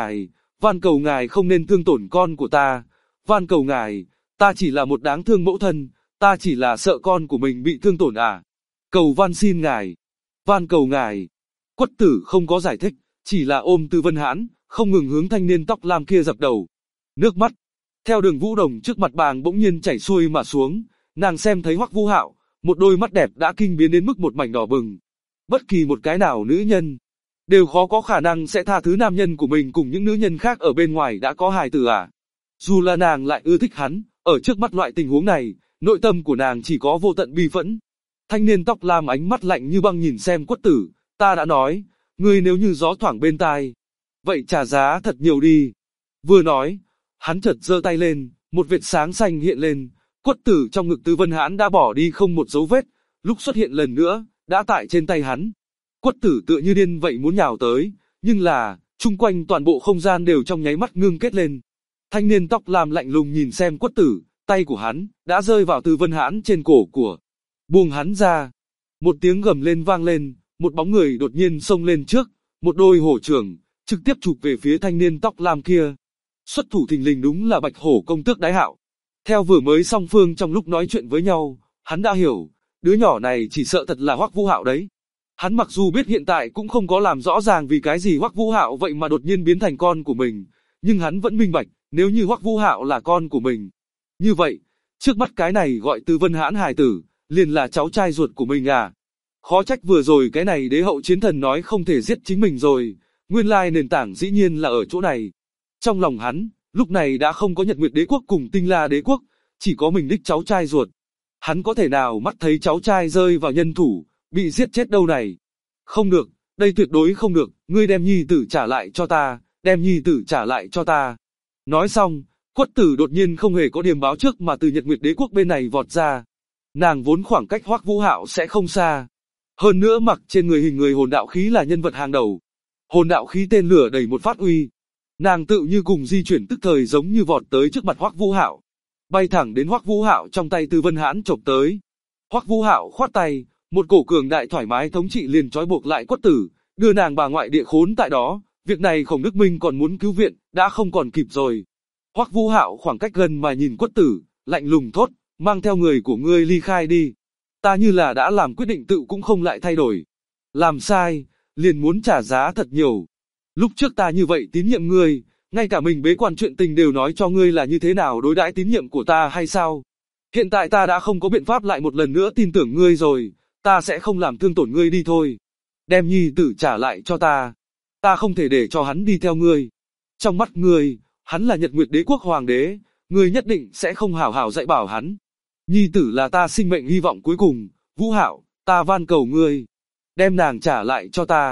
cầu ngài không nên thương tổn con của ta. Van cầu ngài, ta chỉ là một đáng thương mẫu thân, ta chỉ là sợ con của mình bị thương tổn à. Cầu van xin ngài. Van cầu ngài. Quất Tử không có giải thích, chỉ là ôm Tư Vân Hãn, không ngừng hướng thanh niên tóc lam kia dập đầu. Nước mắt, theo Đường Vũ Đồng trước mặt bàng bỗng nhiên chảy xuôi mà xuống, nàng xem thấy Hoắc Vũ Hạo, một đôi mắt đẹp đã kinh biến đến mức một mảnh đỏ bừng. Bất kỳ một cái nào nữ nhân, đều khó có khả năng sẽ tha thứ nam nhân của mình cùng những nữ nhân khác ở bên ngoài đã có hài tử à. Dù là nàng lại ưa thích hắn, ở trước mắt loại tình huống này, nội tâm của nàng chỉ có vô tận bi phẫn. Thanh niên tóc lam ánh mắt lạnh như băng nhìn xem Quất Tử, ta đã nói, ngươi nếu như gió thoảng bên tai, vậy trả giá thật nhiều đi. Vừa nói, hắn chợt giơ tay lên, một vệt sáng xanh hiện lên, Quất Tử trong ngực Tư Vân Hãn đã bỏ đi không một dấu vết, lúc xuất hiện lần nữa, đã tại trên tay hắn. Quất Tử tựa như điên vậy muốn nhào tới, nhưng là, chung quanh toàn bộ không gian đều trong nháy mắt ngưng kết lên. Thanh niên tóc lam lạnh lùng nhìn xem Quất Tử, tay của hắn đã rơi vào Tư Vân Hãn trên cổ của. Buông hắn ra. Một tiếng gầm lên vang lên, một bóng người đột nhiên xông lên trước, một đôi hổ trưởng trực tiếp chụp về phía thanh niên tóc lam kia. Xuất thủ thình lình đúng là Bạch Hổ công tước Đái Hạo. Theo vừa mới song phương trong lúc nói chuyện với nhau, hắn đã hiểu, đứa nhỏ này chỉ sợ thật là Hoắc Vũ Hạo đấy. Hắn mặc dù biết hiện tại cũng không có làm rõ ràng vì cái gì Hoắc Vũ Hạo vậy mà đột nhiên biến thành con của mình, nhưng hắn vẫn minh bạch, nếu như Hoắc Vũ Hạo là con của mình, như vậy, trước mắt cái này gọi Tư Vân Hãn hài tử, liền là cháu trai ruột của mình à. Khó trách vừa rồi cái này đế hậu chiến thần nói không thể giết chính mình rồi, nguyên lai nền tảng dĩ nhiên là ở chỗ này. Trong lòng hắn, lúc này đã không có Nhật Nguyệt Đế quốc cùng Tinh La Đế quốc, chỉ có mình đích cháu trai ruột. Hắn có thể nào mắt thấy cháu trai rơi vào nhân thủ, bị giết chết đâu này. Không được, đây tuyệt đối không được, ngươi đem nhi tử trả lại cho ta, đem nhi tử trả lại cho ta. Nói xong, Quất Tử đột nhiên không hề có điềm báo trước mà từ Nhật Nguyệt Đế quốc bên này vọt ra. Nàng vốn khoảng cách Hoắc Vũ Hạo sẽ không xa. Hơn nữa mặc trên người hình người hồn đạo khí là nhân vật hàng đầu. Hồn đạo khí tên lửa đầy một phát uy. Nàng tự như cùng di chuyển tức thời giống như vọt tới trước mặt Hoắc Vũ Hạo. Bay thẳng đến Hoắc Vũ Hạo trong tay Tư Vân Hãn chộp tới. Hoắc Vũ Hạo khoát tay, một cổ cường đại thoải mái thống trị liền trói buộc lại Quất Tử, đưa nàng bà ngoại địa khốn tại đó. Việc này Khổng Đức Minh còn muốn cứu viện, đã không còn kịp rồi. Hoắc Vũ Hạo khoảng cách gần mà nhìn Quất Tử, lạnh lùng thốt, mang theo người của ngươi ly khai đi. Ta như là đã làm quyết định tự cũng không lại thay đổi. Làm sai, liền muốn trả giá thật nhiều. Lúc trước ta như vậy tín nhiệm ngươi, ngay cả mình bế quan chuyện tình đều nói cho ngươi là như thế nào đối đãi tín nhiệm của ta hay sao? Hiện tại ta đã không có biện pháp lại một lần nữa tin tưởng ngươi rồi, ta sẽ không làm thương tổn ngươi đi thôi. Đem nhi tử trả lại cho ta. Ta không thể để cho hắn đi theo ngươi. Trong mắt ngươi, hắn là Nhật Nguyệt Đế quốc hoàng đế, ngươi nhất định sẽ không hảo hảo dạy bảo hắn. Nhi tử là ta sinh mệnh hy vọng cuối cùng, Vũ Hạo, ta van cầu ngươi. Đem nàng trả lại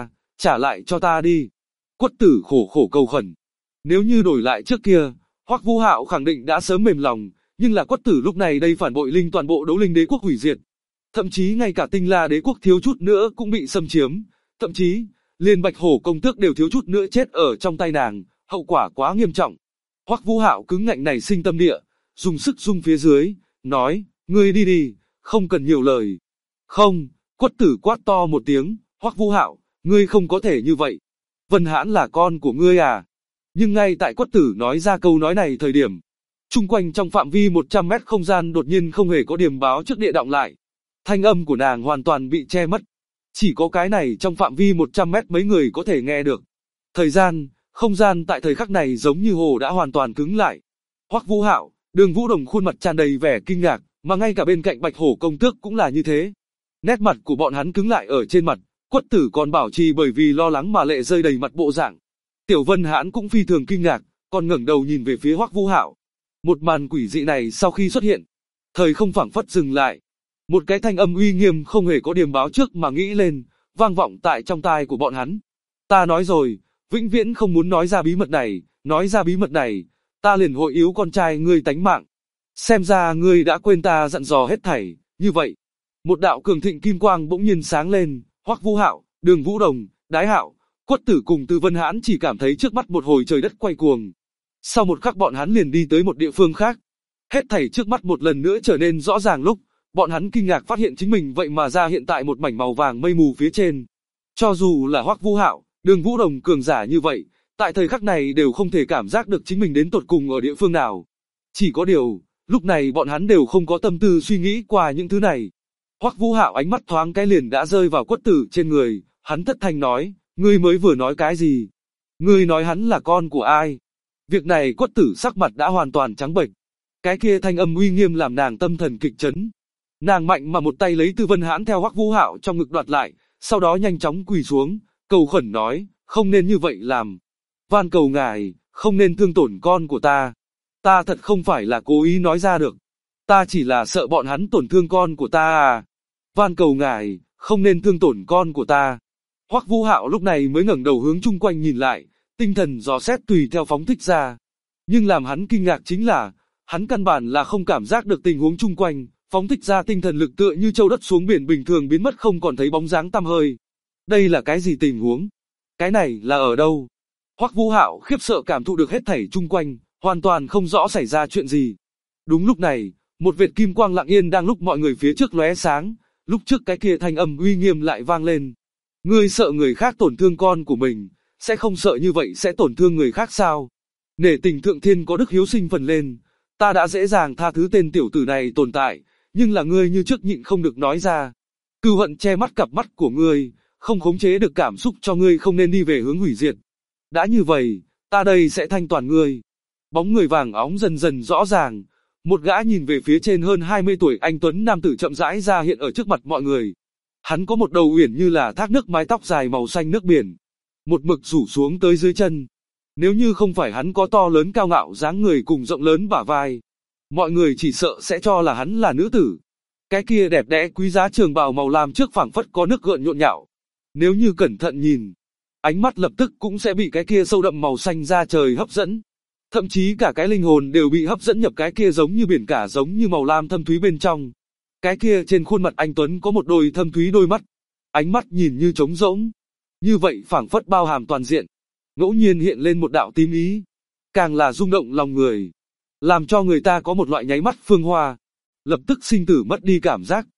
cho ta đi. Quất Tử khổ khổ cầu khẩn. Nếu như đổi lại trước kia, Hoắc Vũ Hạo khẳng định đã sớm mềm lòng, nhưng là Quất Tử lúc này đây phản bội linh toàn bộ Đấu Linh Đế quốc hủy diệt. Thậm chí ngay cả Tinh La Đế quốc thiếu chút nữa cũng bị xâm chiếm, thậm chí, liền Bạch Hổ công tước đều thiếu chút nữa chết ở trong tay nàng, hậu quả quá nghiêm trọng. Hoắc Vũ Hạo cứng ngạnh này sinh tâm địa, dùng sức rung phía dưới, nói, ngươi đi đi, không cần nhiều lời. Không, Quất Tử quát to một tiếng, Hoắc Vũ Hạo, ngươi không có thể như vậy. Vân Hãn là con của ngươi à? Nhưng ngay tại Quất Tử nói ra câu nói này thời điểm, chung quanh trong phạm vi 100 mét không gian đột nhiên không hề có điểm báo trước địa động lại. Thanh âm của nàng hoàn toàn bị che mất. Chỉ có cái này trong phạm vi 100 mét mấy người có thể nghe được. Thời gian, không gian tại thời khắc này giống như hồ đã hoàn toàn cứng lại. Hoắc Vũ Hạo, Đường Vũ Đồng khuôn mặt tràn đầy vẻ kinh ngạc, mà ngay cả bên cạnh Bạch Hổ công tước cũng là như thế. Nét mặt của bọn hắn cứng lại ở trên mặt, Quất Tử còn bảo trì bởi vì lo lắng mà lệ rơi đầy mặt bộ dạng. Tiểu Vân Hãn cũng phi thường kinh ngạc, còn ngẩng đầu nhìn về phía Hoắc Vũ Hạo. Một màn quỷ dị này sau khi xuất hiện, thời không phảng phất dừng lại. Một cái thanh âm uy nghiêm không hề có điểm báo trước mà nghĩ lên, vang vọng tại trong tai của bọn hắn. Ta nói rồi, vĩnh viễn không muốn nói ra bí mật này, nói ra bí mật này, ta liền hội yếu con trai ngươi tánh mạng. Xem ra ngươi đã quên ta dặn dò hết thảy, như vậy. Một đạo cường thịnh kim quang bỗng nhiên sáng lên, Hoắc Vũ Hạo, Đường Vũ Đồng, Đái Hạo, Quất Tử cùng Từ Vân Hãn chỉ cảm thấy trước mắt một hồi trời đất quay cuồng. Sau một khắc bọn hắn liền đi tới một địa phương khác. Hết thảy trước mắt một lần nữa trở nên rõ ràng lúc, bọn hắn kinh ngạc phát hiện chính mình vậy mà ra hiện tại một mảnh màu vàng mây mù phía trên. Cho dù là Hoắc Vũ Hạo, Đường Vũ Đồng cường giả như vậy, tại thời khắc này đều không thể cảm giác được chính mình đến tột cùng ở địa phương nào. Chỉ có điều, lúc này bọn hắn đều không có tâm tư suy nghĩ qua những thứ này. Hoắc Vũ Hạo ánh mắt thoáng cái liền đã rơi vào Quất Tử trên người, hắn thất thanh nói, ngươi mới vừa nói cái gì? Ngươi nói hắn là con của ai? Việc này Quất Tử sắc mặt đã hoàn toàn trắng bệch. Cái kia thanh âm uy nghiêm làm nàng tâm thần kịch chấn. Nàng mạnh mà một tay lấy Từ Vân Hãn theo Hoắc Vũ Hạo trong ngực đoạt lại, sau đó nhanh chóng quỳ xuống, cầu khẩn nói, không nên như vậy làm. Van cầu ngài, không nên thương tổn con của ta. Ta thật không phải là cố ý nói ra được. Ta chỉ là sợ bọn hắn tổn thương con của ta à. Van cầu ngài, không nên thương tổn con của ta. Hoắc Vũ Hạo lúc này mới ngẩng đầu hướng chung quanh nhìn lại, tinh thần dò xét tùy theo phóng thích ra. Nhưng làm hắn kinh ngạc chính là, hắn căn bản là không cảm giác được tình huống chung quanh, phóng thích ra tinh thần lực tựa như châu đất xuống biển bình thường biến mất không còn thấy bóng dáng tăm hơi. Đây là cái gì tình huống? Cái này là ở đâu? Hoắc Vũ Hạo khiếp sợ cảm thụ được hết thảy chung quanh, hoàn toàn không rõ xảy ra chuyện gì. Đúng lúc này, một vệt kim quang lặng yên đang lúc mọi người phía trước lóe sáng, lúc trước cái kia thanh âm uy nghiêm lại vang lên. Ngươi sợ người khác tổn thương con của mình, sẽ không sợ như vậy sẽ tổn thương người khác sao? Nể tình thượng thiên có đức hiếu sinh phần lên, ta đã dễ dàng tha thứ tên tiểu tử này tồn tại, nhưng là ngươi như trước nhịn không được nói ra. Cừu hận che mắt cặp mắt của ngươi, không khống chế được cảm xúc cho ngươi không nên đi về hướng hủy diệt. Đã như vậy, ta đây sẽ thanh toàn ngươi. Bóng người vàng óng dần dần rõ ràng, một gã nhìn về phía trên hơn 20 tuổi anh tuấn nam tử chậm rãi ra hiện ở trước mặt mọi người. Hắn có một đầu uyển như là thác nước mái tóc dài màu xanh nước biển, một mực rủ xuống tới dưới chân. Nếu như không phải hắn có to lớn cao ngạo dáng người cùng rộng lớn bả vai, mọi người chỉ sợ sẽ cho là hắn là nữ tử. Cái kia đẹp đẽ quý giá trường bào màu lam trước phảng phất có nước gợn nhộn nhạo. Nếu như cẩn thận nhìn, ánh mắt lập tức cũng sẽ bị cái kia sâu đậm màu xanh da trời hấp dẫn. Thậm chí cả cái linh hồn đều bị hấp dẫn nhập cái kia giống như biển cả giống như màu lam thâm thúy bên trong. Cái kia trên khuôn mặt anh tuấn có một đôi thâm thúy đôi mắt, ánh mắt nhìn như trống rỗng, như vậy phảng phất bao hàm toàn diện. Ngẫu nhiên hiện lên một đạo tím ý, càng là rung động lòng người, làm cho người ta có một loại nháy mắt phương hoa, lập tức sinh tử mất đi cảm giác.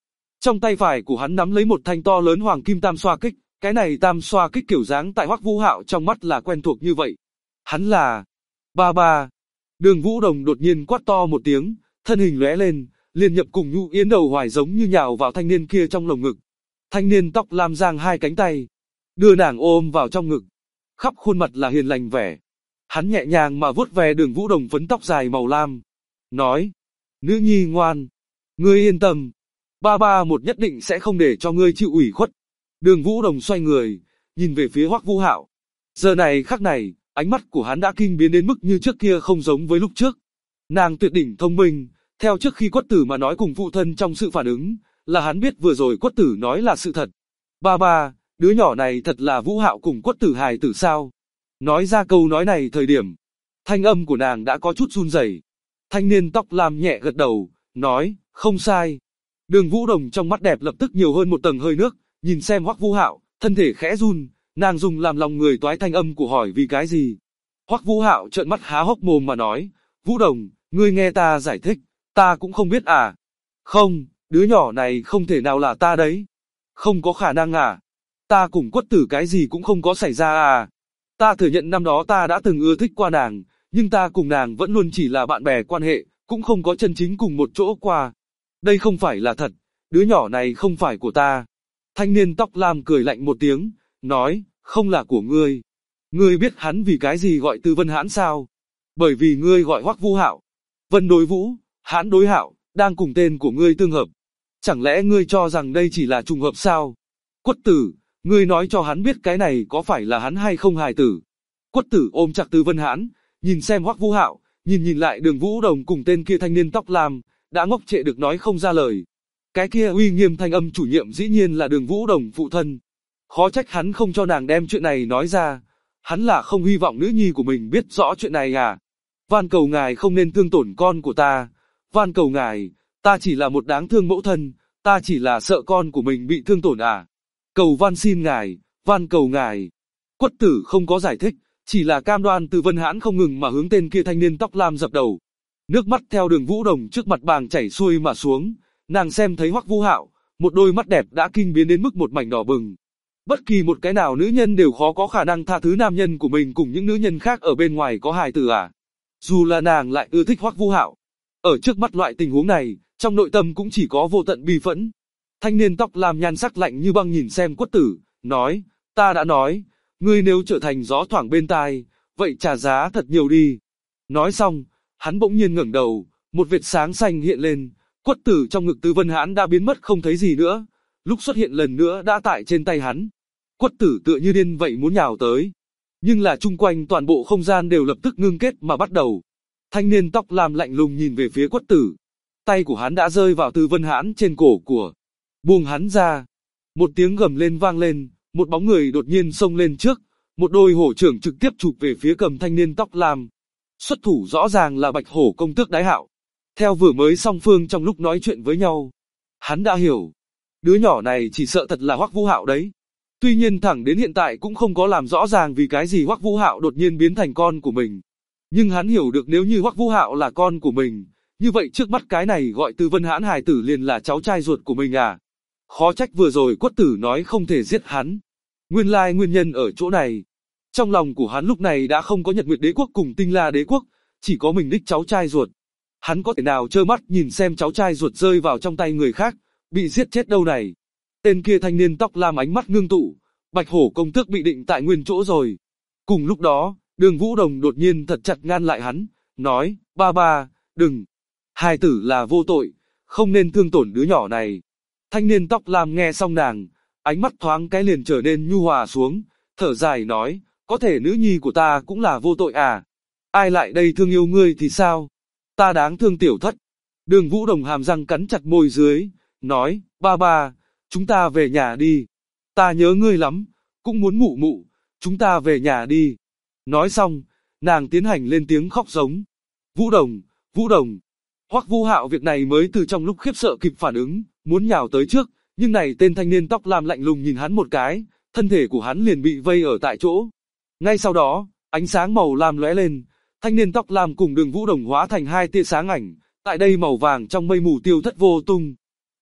Trong tay phải của hắn nắm lấy một thanh to lớn hoàng kim tam xoa kích, cái này tam xoa kích kiểu dáng tại Hoắc Vũ Hạo trong mắt là quen thuộc như vậy. Hắn là ba ba. Đường Vũ Đồng đột nhiên quát to một tiếng, thân hình lóe lên, liền nhập cùng Nhu Yến đầu hoài giống như nhào vào thanh niên kia trong lồng ngực. Thanh niên tóc lam giang hai cánh tay, đưa nàng ôm vào trong ngực, khắp khuôn mặt là hiền lành vẻ. Hắn nhẹ nhàng mà vuốt ve Đường Vũ Đồng phấn tóc dài màu lam, nói: "Nữ nhi ngoan, ngươi yên tâm, ba ba một nhất định sẽ không để cho ngươi chịu ủy khuất." Đường Vũ Đồng xoay người, nhìn về phía Hoắc Vũ Hạo. Giờ này khắc này, ánh mắt của hắn đã kinh biến đến mức như trước kia không giống với lúc trước. Nàng tuyệt đỉnh thông minh, theo trước khi Quất Tử mà nói cùng phụ thân trong sự phản ứng, là hắn biết vừa rồi Quất Tử nói là sự thật. Ba ba, đứa nhỏ này thật là Vũ Hạo cùng Quất Tử hài tử sao? Nói ra câu nói này thời điểm, thanh âm của nàng đã có chút run rẩy. Thanh niên tóc lam nhẹ gật đầu, nói: "Không sai." Đường Vũ Đồng trong mắt đẹp lập tức nhiều hơn một tầng hơi nước, nhìn xem Hoắc Vũ Hạo, thân thể khẽ run, nàng dùng làm lòng người toái thanh âm của hỏi vì cái gì. Hoắc Vũ Hạo trợn mắt há hốc mồm mà nói: "Vũ Đồng, ngươi nghe ta giải thích, ta cũng không biết à?" "Không, đứa nhỏ này không thể nào là ta đấy. Không có khả năng à? Ta cùng Quất Tử cái gì cũng không có xảy ra à? Ta thừa nhận năm đó ta đã từng ưa thích qua nàng, nhưng ta cùng nàng vẫn luôn chỉ là bạn bè quan hệ, cũng không có chân chính cùng một chỗ qua. Đây không phải là thật, đứa nhỏ này không phải của ta." Thanh niên tóc lam cười lạnh một tiếng, nói: "Không là của ngươi. Ngươi biết hắn vì cái gì gọi Từ Vân Hãn sao? Bởi vì ngươi gọi Hoắc Vũ Hạo. Vân đối Vũ, Hãn đối Hạo, đang cùng tên của ngươi tương hợp. Chẳng lẽ ngươi cho rằng đây chỉ là trùng hợp sao? Quất Tử, ngươi nói cho hắn biết cái này có phải là hắn hay không hài tử." Quất Tử ôm chặt Từ Vân Hãn, nhìn xem Hoắc Vũ Hạo, nhìn lại Đường Vũ Đồng cùng tên kia thanh niên tóc lam, đã ngốc trệ được nói không ra lời. Cái kia uy nghiêm thanh âm chủ nhiệm dĩ nhiên là Đường Vũ Đồng phụ thân. Khó trách hắn không cho nàng đem chuyện này nói ra. Hắn là không hy vọng nữ nhi của mình biết rõ chuyện này à? Van cầu ngài không nên thương tổn con của ta. Van cầu ngài, ta chỉ là một đáng thương mẫu thân, ta chỉ là sợ con của mình bị thương tổn à? Cầu van xin ngài, van cầu ngài. Quất Tử không có giải thích, chỉ là cam đoan Từ Vân Hãn không ngừng mà hướng tên kia thanh niên tóc lam dập đầu. Nước mắt theo Đường Vũ Đồng trước mặt bàng chảy xuôi mà xuống, nàng xem thấy Hoắc Vũ Hạo, một đôi mắt đẹp đã kinh biến đến mức một mảnh đỏ bừng. Bất kỳ một cái nào nữ nhân đều khó có khả năng tha thứ nam nhân của mình cùng những nữ nhân khác ở bên ngoài có hài tử à? Dù là nàng lại ưa thích Hoắc Vũ Hạo, ở trước mắt loại tình huống này, trong nội tâm cũng chỉ có vô tận bi phẫn. Thanh niên tóc lam nhan sắc lạnh như băng nhìn xem Quất Tử, nói: "Ta đã nói, ngươi nếu trở thành gió thoảng bên tai, vậy trả giá thật nhiều đi." Nói xong, hắn bỗng nhiên ngẩng đầu, một vệt sáng xanh hiện lên, Quất Tử trong ngực Từ Vân Hãn đã biến mất không thấy gì nữa, lúc xuất hiện lần nữa đã tại trên tay hắn. Quất Tử tựa như điên vậy muốn nhào tới, nhưng là chung quanh toàn bộ không gian đều lập tức ngưng kết mà bắt đầu. Thanh niên tóc lam lạnh lùng nhìn về phía Quất Tử, tay của hắn đã rơi vào Từ Vân Hãn trên cổ của. Buông hắn ra. Một tiếng gầm lên vang lên, một bóng người đột nhiên xông lên trước, một đôi hổ trưởng trực tiếp chụp về phía cầm thanh niên tóc lam. Xuất thủ rõ ràng là Bạch Hổ công tước Đái Hạo. Theo vừa mới song phương trong lúc nói chuyện với nhau, hắn đã hiểu, đứa nhỏ này chỉ sợ thật là Hoắc Vũ Hạo đấy. Tuy nhiên thẳng đến hiện tại cũng không có làm rõ ràng vì cái gì Hoắc Vũ Hạo đột nhiên biến thành con của mình. Nhưng hắn hiểu được nếu như Hoắc Vũ Hạo là con của mình, như vậy trước mắt cái này gọi Từ Vân Hãn hài tử liền là cháu trai ruột của mình à. Khó trách vừa rồi Quất Tử nói không thể giết hắn. Nguyên lai nguyên nhân ở chỗ này. Trong lòng của hắn lúc này đã không có Nhật Nguyệt Đế Quốc cùng Tinh La Đế Quốc, chỉ có mình đích cháu trai ruột. Hắn có thể nào trơ mắt nhìn xem cháu trai ruột rơi vào trong tay người khác, bị giết chết đâu này. Tên kia thanh niên tóc lam ánh mắt ngưng tụ, Bạch Hổ công tước bị định tại nguyên chỗ rồi. Cùng lúc đó, Đường Vũ Đồng đột nhiên thật chặt ngăn lại hắn, nói: "Ba ba, đừng. Hài tử là vô tội, không nên thương tổn đứa nhỏ này." Thanh niên tóc lam nghe xong nàng, ánh mắt thoáng cái liền trở nên nhu hòa xuống, thở dài nói: "Có thể nữ nhi của ta cũng là vô tội à? Ai lại đây thương yêu ngươi thì sao? Ta đáng thương tiểu thất." Đường Vũ Đồng hàm răng cắn chặt môi dưới, nói: "Ba ba, chúng ta về nhà đi. Ta nhớ ngươi lắm, cũng muốn mụ mụ, chúng ta về nhà đi." Nói xong, nàng tiến hành lên tiếng khóc giống. "Vũ Đồng, Vũ Đồng." Hoắc Vũ Hạo việc này mới từ trong lúc khiếp sợ kịp phản ứng, muốn nhào tới trước, nhưng này tên thanh niên tóc lam lạnh lùng nhìn hắn một cái, thân thể của hắn liền bị vây ở tại chỗ. Ngay sau đó, ánh sáng màu lam lóe lên, thanh niên tóc lam cùng Đường Vũ Đồng hóa thành hai tia sáng ảnh, tại đây màu vàng trong mây mù tiêu thất vô tung.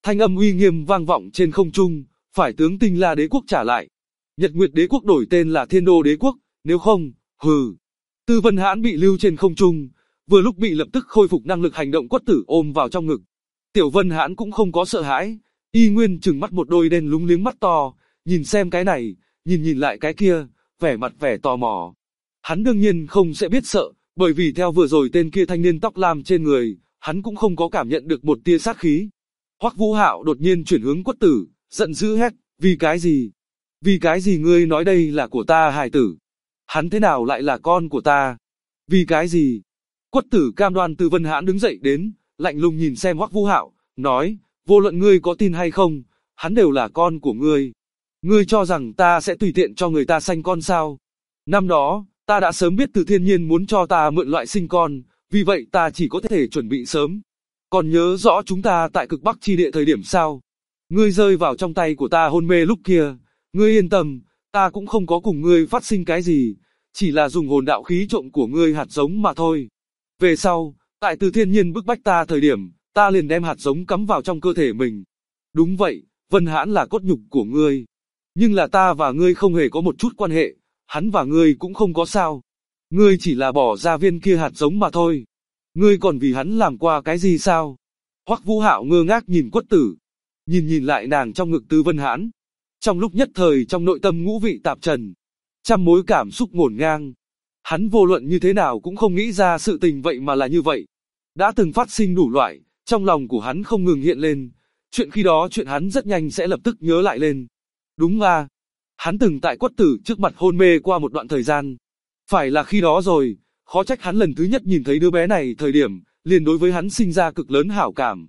Thanh âm uy nghiêm vang vọng trên không trung, phải tướng Tinh La Đế quốc trả lại. Nhật Nguyệt Đế quốc đổi tên là Thiên Đô Đế quốc, nếu không, hừ. Tư Vân Hãn bị lưu trên không trung, vừa lúc bị lập tức khôi phục năng lực hành động Quất Tử ôm vào trong ngực. Tiểu Vân Hãn cũng không có sợ hãi, y nguyên trừng mắt một đôi đen lúng liếng mắt to, nhìn xem cái này, nhìn lại cái kia, vẻ tò mò. Hắn đương nhiên không sẽ biết sợ, bởi vì theo vừa rồi tên kia thanh niên tóc lam trên người, hắn cũng không có cảm nhận được một tia sát khí. Hoắc Vũ Hạo đột nhiên chuyển hướng Quất Tử, giận dữ hét, vì cái gì? Vì cái gì ngươi nói đây là của ta hài tử? Hắn thế nào lại là con của ta? Vì cái gì? Quất Tử cam đoan. Tư Vân Hãn đứng dậy đến, lạnh lùng nhìn xem Hoắc Vũ Hạo, nói, vô luận ngươi có tin hay không, hắn đều là con của ngươi. Ngươi cho rằng ta sẽ tùy tiện cho người ta sanh con sao? Năm đó, ta đã sớm biết Từ Thiên Nhiên muốn cho ta mượn loại sinh con, vì vậy ta chỉ có thể chuẩn bị sớm. Còn nhớ rõ chúng ta tại cực Bắc chi địa thời điểm sao? Ngươi rơi vào trong tay của ta hôn mê lúc kia, ngươi yên tâm, ta cũng không có cùng ngươi phát sinh cái gì, chỉ là dùng hồn đạo khí trộm của ngươi hạt giống mà thôi. Về sau, tại Từ Thiên Nhiên bức bách ta thời điểm, ta liền đem hạt giống cắm vào trong cơ thể mình. Đúng vậy, Vân Hãn là cốt nhục của ngươi. Nhưng là ta và ngươi không hề có một chút quan hệ, hắn và ngươi cũng không có sao. Ngươi chỉ là bỏ ra viên kia hạt giống mà thôi. Ngươi còn vì hắn làm qua cái gì sao? Hoắc Vũ Hạo ngơ ngác nhìn Quất Tử, nhìn lại nàng trong ngực Tư Vân Hãn. Trong lúc nhất thời trong nội tâm ngũ vị tạp trần, trăm mối cảm xúc ngổn ngang. Hắn vô luận như thế nào cũng không nghĩ ra sự tình vậy mà là như vậy. Đã từng phát sinh đủ loại, trong lòng của hắn không ngừng hiện lên. Chuyện khi đó chuyện hắn rất nhanh sẽ lập tức nhớ lại lên. Đúng à, hắn từng tại Quất Tử trước mặt hôn mê qua một đoạn thời gian. Phải là khi đó rồi, khó trách hắn lần thứ nhất nhìn thấy đứa bé này thời điểm, liền đối với hắn sinh ra cực lớn hảo cảm.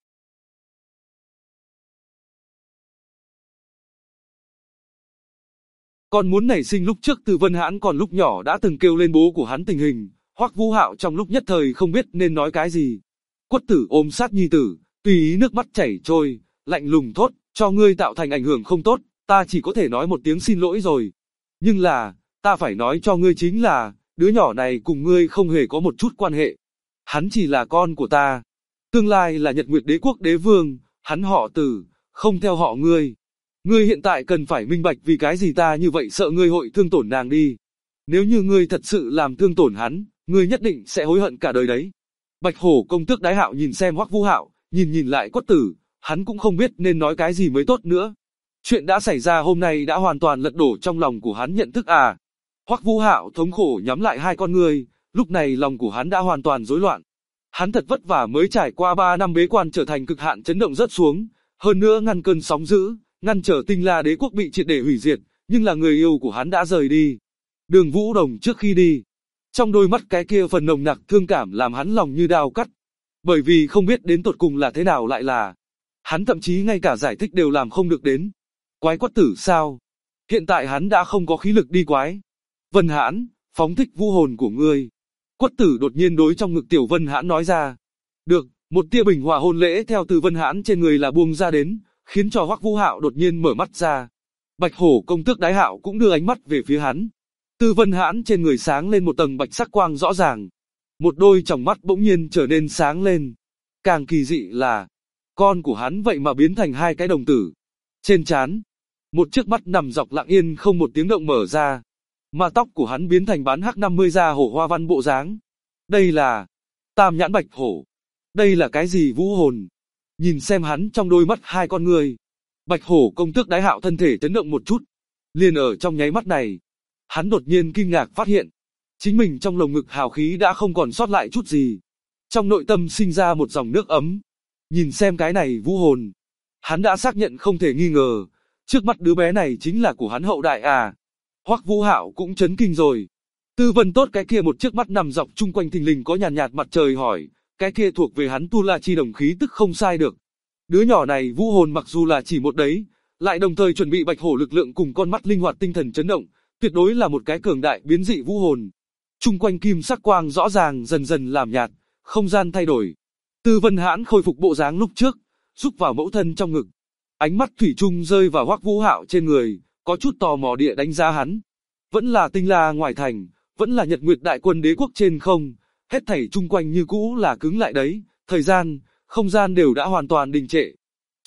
Còn muốn nảy sinh lúc trước Từ Vân Hãn còn lúc nhỏ đã từng kêu lên bố của hắn tình hình, Hoắc Vũ Hạo trong lúc nhất thời không biết nên nói cái gì. Quất Tử ôm sát nhi tử, tùy ý nước mắt chảy trôi, lạnh lùng thốt, cho ngươi tạo thành ảnh hưởng không tốt, ta chỉ có thể nói một tiếng xin lỗi rồi. Nhưng là, ta phải nói cho ngươi chính là, đứa nhỏ này cùng ngươi không hề có một chút quan hệ. Hắn chỉ là con của ta. Tương lai là Nhật Nguyệt Đế quốc đế vương, hắn họ Từ, không theo họ ngươi. Ngươi hiện tại cần phải minh bạch vì cái gì ta như vậy sợ ngươi hội thương tổn nàng đi. Nếu như ngươi thật sự làm thương tổn hắn, ngươi nhất định sẽ hối hận cả đời đấy. Bạch Hổ công tước Đái Hạo nhìn xem Hoắc Vũ Hạo, nhìn lại Quất Tử, hắn cũng không biết nên nói cái gì mới tốt nữa. Chuyện đã xảy ra hôm nay đã hoàn toàn lật đổ trong lòng của hắn nhận thức à. Hoắc Vũ Hạo thống khổ nhắm lại hai con ngươi, lúc này lòng của hắn đã hoàn toàn rối loạn. Hắn thật vất vả mới trải qua 3 năm bế quan trở thành cực hạn chấn động rớt xuống, hơn nữa ngăn cơn sóng dữ, ngăn trở Tinh La Đế quốc bị triệt để hủy diệt, nhưng là người yêu của hắn đã rời đi. Đường Vũ Đồng trước khi đi, trong đôi mắt cái kia phần nồng nặc thương cảm làm hắn lòng như dao cắt, bởi vì không biết đến tột cùng là thế nào lại là. Hắn thậm chí ngay cả giải thích đều làm không được đến. Quái Quất Tử sao? Hiện tại hắn đã không có khí lực đi quái. Vân Hãn, phóng thích vũ hồn của ngươi. Quất Tử đột nhiên đối trong ngực Tiểu Vân Hãn nói ra. Được, một tia bình hòa hôn lễ theo từ Vân Hãn trên người là buông ra đến, khiến cho Hoắc Vũ Hạo đột nhiên mở mắt ra. Bạch Hổ công tước Đái Hạo cũng đưa ánh mắt về phía hắn. Từ Vân Hãn trên người sáng lên một tầng bạch sắc quang rõ ràng. Một đôi tròng mắt bỗng nhiên trở nên sáng lên. Càng kỳ dị là, con của hắn vậy mà biến thành hai cái đồng tử. Trên trán, một chiếc mắt nằm dọc lặng yên không một tiếng động mở ra. Mà tóc của hắn biến thành bán hắc 50 da hổ hoa văn bộ dáng. Đây là Tam Nhãn Bạch Hổ. Đây là cái gì vũ hồn? Nhìn xem hắn trong đôi mắt hai con người. Bạch Hổ công tước Đái Hạo thân thể chấn động một chút. Liền ở trong nháy mắt này, hắn đột nhiên kinh ngạc phát hiện, chính mình trong lồng ngực hào khí đã không còn sót lại chút gì. Trong nội tâm sinh ra một dòng nước ấm. Nhìn xem cái này vũ hồn, hắn đã xác nhận không thể nghi ngờ, trước mắt đứa bé này chính là của hắn hậu đại à. Hoắc Vũ Hạo cũng chấn kinh rồi. Tư Vân Tốt cái kia một chiếc mắt nằm dọc chung quanh thình lình có nhàn nhạt mặt trời hỏi, cái kia thuộc về hắn Tu La Chi đồng khí tức không sai được. Đứa nhỏ này vũ hồn mặc dù là chỉ một đấy, lại đồng thời chuẩn bị Bạch Hổ lực lượng cùng con mắt linh hoạt tinh thần chấn động, tuyệt đối là một cái cường đại biến dị vũ hồn. Chung quanh kim sắc quang rõ ràng dần dần làm nhạt, không gian thay đổi. Tư Vân Hãn khôi phục bộ dáng lúc trước, rúc vào mẫu thân trong ngực. Ánh mắt thủy chung rơi vào Hoắc Vũ Hạo trên người, có chút tò mò địa đánh giá hắn. Vẫn là Tinh La ngoài thành, vẫn là Nhật Nguyệt đại quân đế quốc trên không, hết thảy chung quanh như cũ là cứng lại đấy, thời gian, không gian đều đã hoàn toàn đình trệ.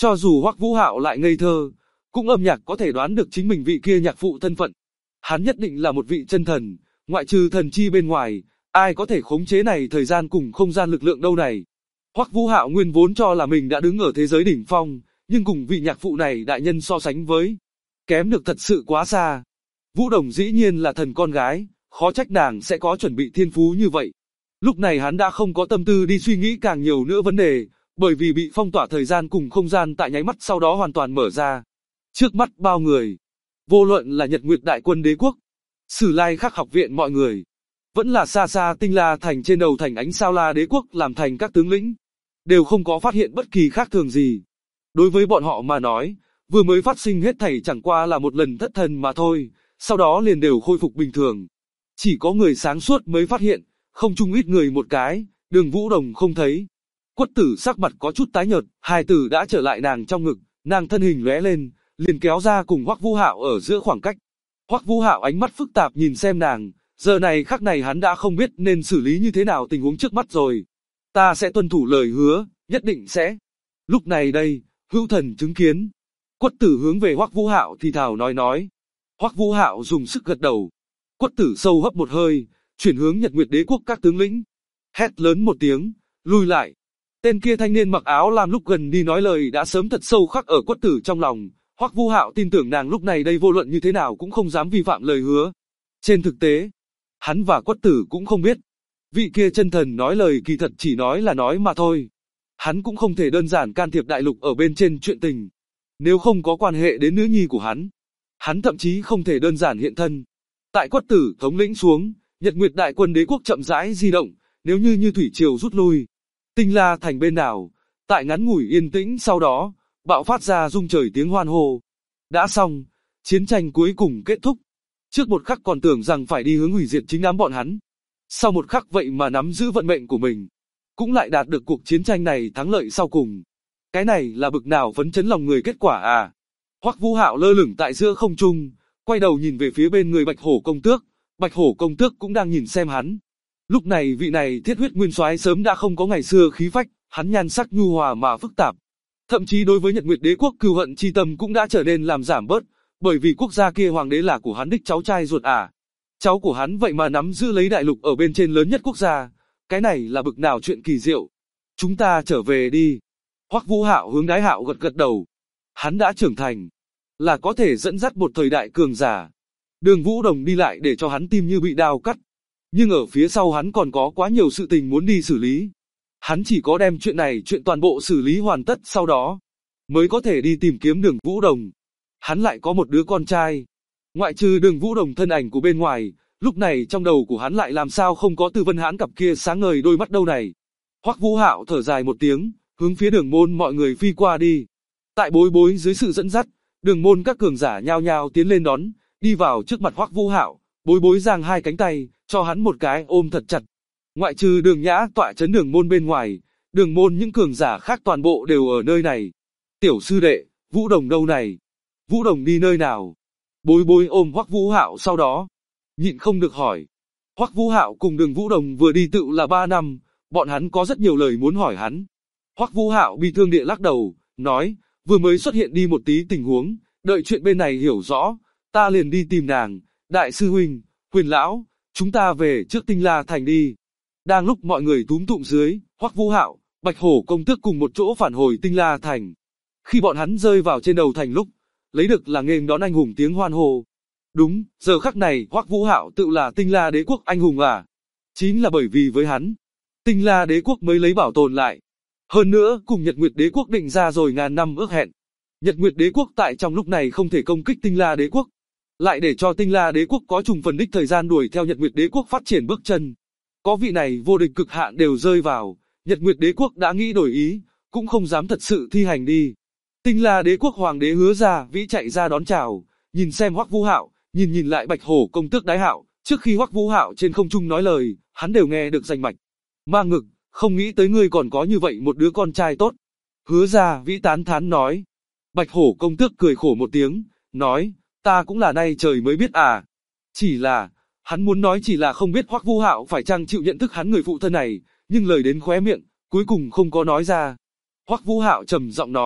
Cho dù Hoắc Vũ Hạo lại ngây thơ, cũng âm nhạc có thể đoán được chính mình vị kia nhạc phụ thân phận. Hắn nhất định là một vị chân thần, ngoại trừ thần chi bên ngoài, ai có thể khống chế này thời gian cùng không gian lực lượng đâu này. Hoắc Vũ Hạo nguyên vốn cho là mình đã đứng ở thế giới đỉnh phong, nhưng cùng vị nhạc phụ này đại nhân so sánh với, kém được thật sự quá xa. Vũ Đồng dĩ nhiên là thần con gái, khó trách nàng sẽ có chuẩn bị thiên phú như vậy. Lúc này hắn đã không có tâm tư đi suy nghĩ càng nhiều nữa vấn đề, bởi vì bị phong tỏa thời gian cùng không gian tại nháy mắt sau đó hoàn toàn mở ra. Trước mắt bao người, vô luận là Nhật Nguyệt Đại Quân Đế Quốc, Sử Lai Khắc học viện mọi người, vẫn là xa xa Tinh La Thành trên đầu thành Ánh Sao La Đế Quốc làm thành các tướng lĩnh, đều không có phát hiện bất kỳ khác thường gì. Đối với bọn họ mà nói, vừa mới phát sinh hết thảy chẳng qua là một lần thất thần mà thôi, sau đó liền đều khôi phục bình thường. Chỉ có người sáng suốt mới phát hiện, không chung ít người một cái, Đường Vũ Đồng không thấy. Quất Tử sắc mặt có chút tái nhợt, hài tử đã trở lại nàng trong ngực, nàng thân hình lóe lên, liền kéo ra cùng Hoắc Vũ Hạo ở giữa khoảng cách. Hoắc Vũ Hạo ánh mắt phức tạp nhìn xem nàng, giờ này khắc này hắn đã không biết nên xử lý như thế nào tình huống trước mắt rồi. Ta sẽ tuân thủ lời hứa, nhất định sẽ. Lúc này đây, hữu thần chứng kiến. Quất Tử hướng về Hoắc Vũ Hạo thì thào nói. Hoắc Vũ Hạo dùng sức gật đầu. Quất Tử sâu hấp một hơi, chuyển hướng Nhật Nguyệt Đế Quốc các tướng lĩnh. Hét lớn một tiếng, lùi lại. Tên kia thanh niên mặc áo lam lúc gần đi nói lời đã sớm thật sâu khắc ở Quất Tử trong lòng. Hoắc Vũ Hạo tin tưởng nàng lúc này đây vô luận như thế nào cũng không dám vi phạm lời hứa. Trên thực tế, hắn và Quất Tử cũng không biết. Vị kia chân thần nói lời kỳ thật chỉ nói là nói mà thôi. Hắn cũng không thể đơn giản can thiệp đại lục ở bên trên chuyện tình. Nếu không có quan hệ đến nữ nhi của hắn thậm chí không thể đơn giản hiện thân. Tại Quất Tử thống lĩnh xuống, Nhật Nguyệt Đại Quân Đế Quốc chậm rãi di động, nếu như thủy triều rút lui. Tinh La Thành bên nào, tại ngắn ngủi yên tĩnh sau đó, bạo phát ra rung trời tiếng hoan hô. Đã xong, chiến tranh cuối cùng kết thúc. Trước một khắc còn tưởng rằng phải đi hướng hủy diệt chính đám bọn hắn. Sau một khắc vậy mà nắm giữ vận mệnh của mình. Cũng lại đạt được cuộc chiến tranh này thắng lợi sau cùng. Cái này là bực nào phấn chấn lòng người kết quả à. Hoắc Vũ Hạo lơ lửng tại giữa không trung, quay đầu nhìn về phía bên người Bạch Hổ công tước. Bạch Hổ công tước cũng đang nhìn xem hắn. Lúc này vị này thiết huyết nguyên soái sớm đã không có ngày xưa khí phách, hắn nhan sắc nhu hòa mà phức tạp. Thậm chí đối với Nhật Nguyệt Đế Quốc cừu hận chi tâm cũng đã trở nên làm giảm bớt, bởi vì quốc gia kia hoàng đế là của hắn đích cháu trai ruột à. Cháu của hắn vậy mà nắm giữ lấy đại lục ở bên trên lớn nhất quốc gia, cái này là bực nào chuyện kỳ diệu. Chúng ta trở về đi. Hoắc Vũ Hạo hướng Đái Hạo gật đầu. Hắn đã trưởng thành, là có thể dẫn dắt một thời đại cường giả. Đường Vũ Đồng đi lại để cho hắn tim như bị đao cắt. Nhưng ở phía sau hắn còn có quá nhiều sự tình muốn đi xử lý. Hắn chỉ có đem chuyện toàn bộ xử lý hoàn tất sau đó, mới có thể đi tìm kiếm Đường Vũ Đồng. Hắn lại có một đứa con trai. Ngoại trừ Đường Vũ Đồng thân ảnh của bên ngoài, lúc này trong đầu của hắn lại làm sao không có Từ Vân Hãn cặp kia sáng ngời đôi mắt đâu này. Hoắc Vũ Hạo thở dài một tiếng, hướng phía Đường môn mọi người phi qua đi. Tại Bối Bối dưới sự dẫn dắt, Đường môn các cường giả nhao nhao tiến lên đón, đi vào trước mặt Hoắc Vũ Hạo. Bối Bối giang hai cánh tay, cho hắn một cái ôm thật chặt. Ngoại trừ Đường Nhã tọa trấn Đường môn bên ngoài, Đường môn những cường giả khác toàn bộ đều ở nơi này. Tiểu sư đệ, Vũ Đồng đâu này? Vũ Đồng đi nơi nào? Bối Bối ôm Hoắc Vũ Hạo sau đó, nhịn không được hỏi. Hoắc Vũ Hạo cùng Đường Vũ Đồng vừa đi tựu là 3 năm, bọn hắn có rất nhiều lời muốn hỏi hắn. Hoắc Vũ Hạo bi thương địa lắc đầu, nói, vừa mới xuất hiện đi một tí tình huống, đợi chuyện bên này hiểu rõ, ta liền đi tìm nàng. Đại sư huynh, Huyền lão, chúng ta về trước Tinh La Thành đi. Đang lúc mọi người túm tụm dưới, Hoắc Vũ Hạo, Bạch Hổ công tước cùng một chỗ phản hồi Tinh La Thành. Khi bọn hắn rơi vào trên đầu thành lúc, lấy được là nghênh đón anh hùng tiếng hoan hô. Đúng, giờ khắc này Hoắc Vũ Hạo tự là Tinh La Đế Quốc anh hùng à? Chính là bởi vì với hắn, Tinh La Đế Quốc mới lấy bảo tồn lại. Hơn nữa, cùng Nhật Nguyệt Đế Quốc định ra rồi ngàn năm ước hẹn. Nhật Nguyệt Đế Quốc tại trong lúc này không thể công kích Tinh La Đế Quốc, lại để cho Tinh La Đế Quốc có trùng phần đích thời gian đuổi theo Nhật Nguyệt Đế Quốc phát triển bước chân. Có vị này vô địch cực hạn đều rơi vào, Nhật Nguyệt Đế Quốc đã nghĩ đổi ý, cũng không dám thật sự thi hành đi. Tinh La Đế Quốc hoàng đế Hứa Gia Vĩ chạy ra đón chào, nhìn xem Hoắc Vũ Hạo, nhìn lại Bạch Hổ công tước Đái Hạo, trước khi Hoắc Vũ Hạo trên không trung nói lời, hắn đều nghe được rành mạch. Ma ngực, không nghĩ tới ngươi còn có như vậy một đứa con trai tốt. Hứa Gia Vĩ tán thán nói. Bạch Hổ công tước cười khổ một tiếng, nói, ta cũng là nay trời mới biết à. Chỉ là, hắn muốn nói chỉ là không biết Hoắc Vũ Hạo phải chăng chịu nhận thức hắn người phụ thân này, nhưng lời đến khóe miệng, cuối cùng không có nói ra. Hoắc Vũ Hạo trầm giọng nói,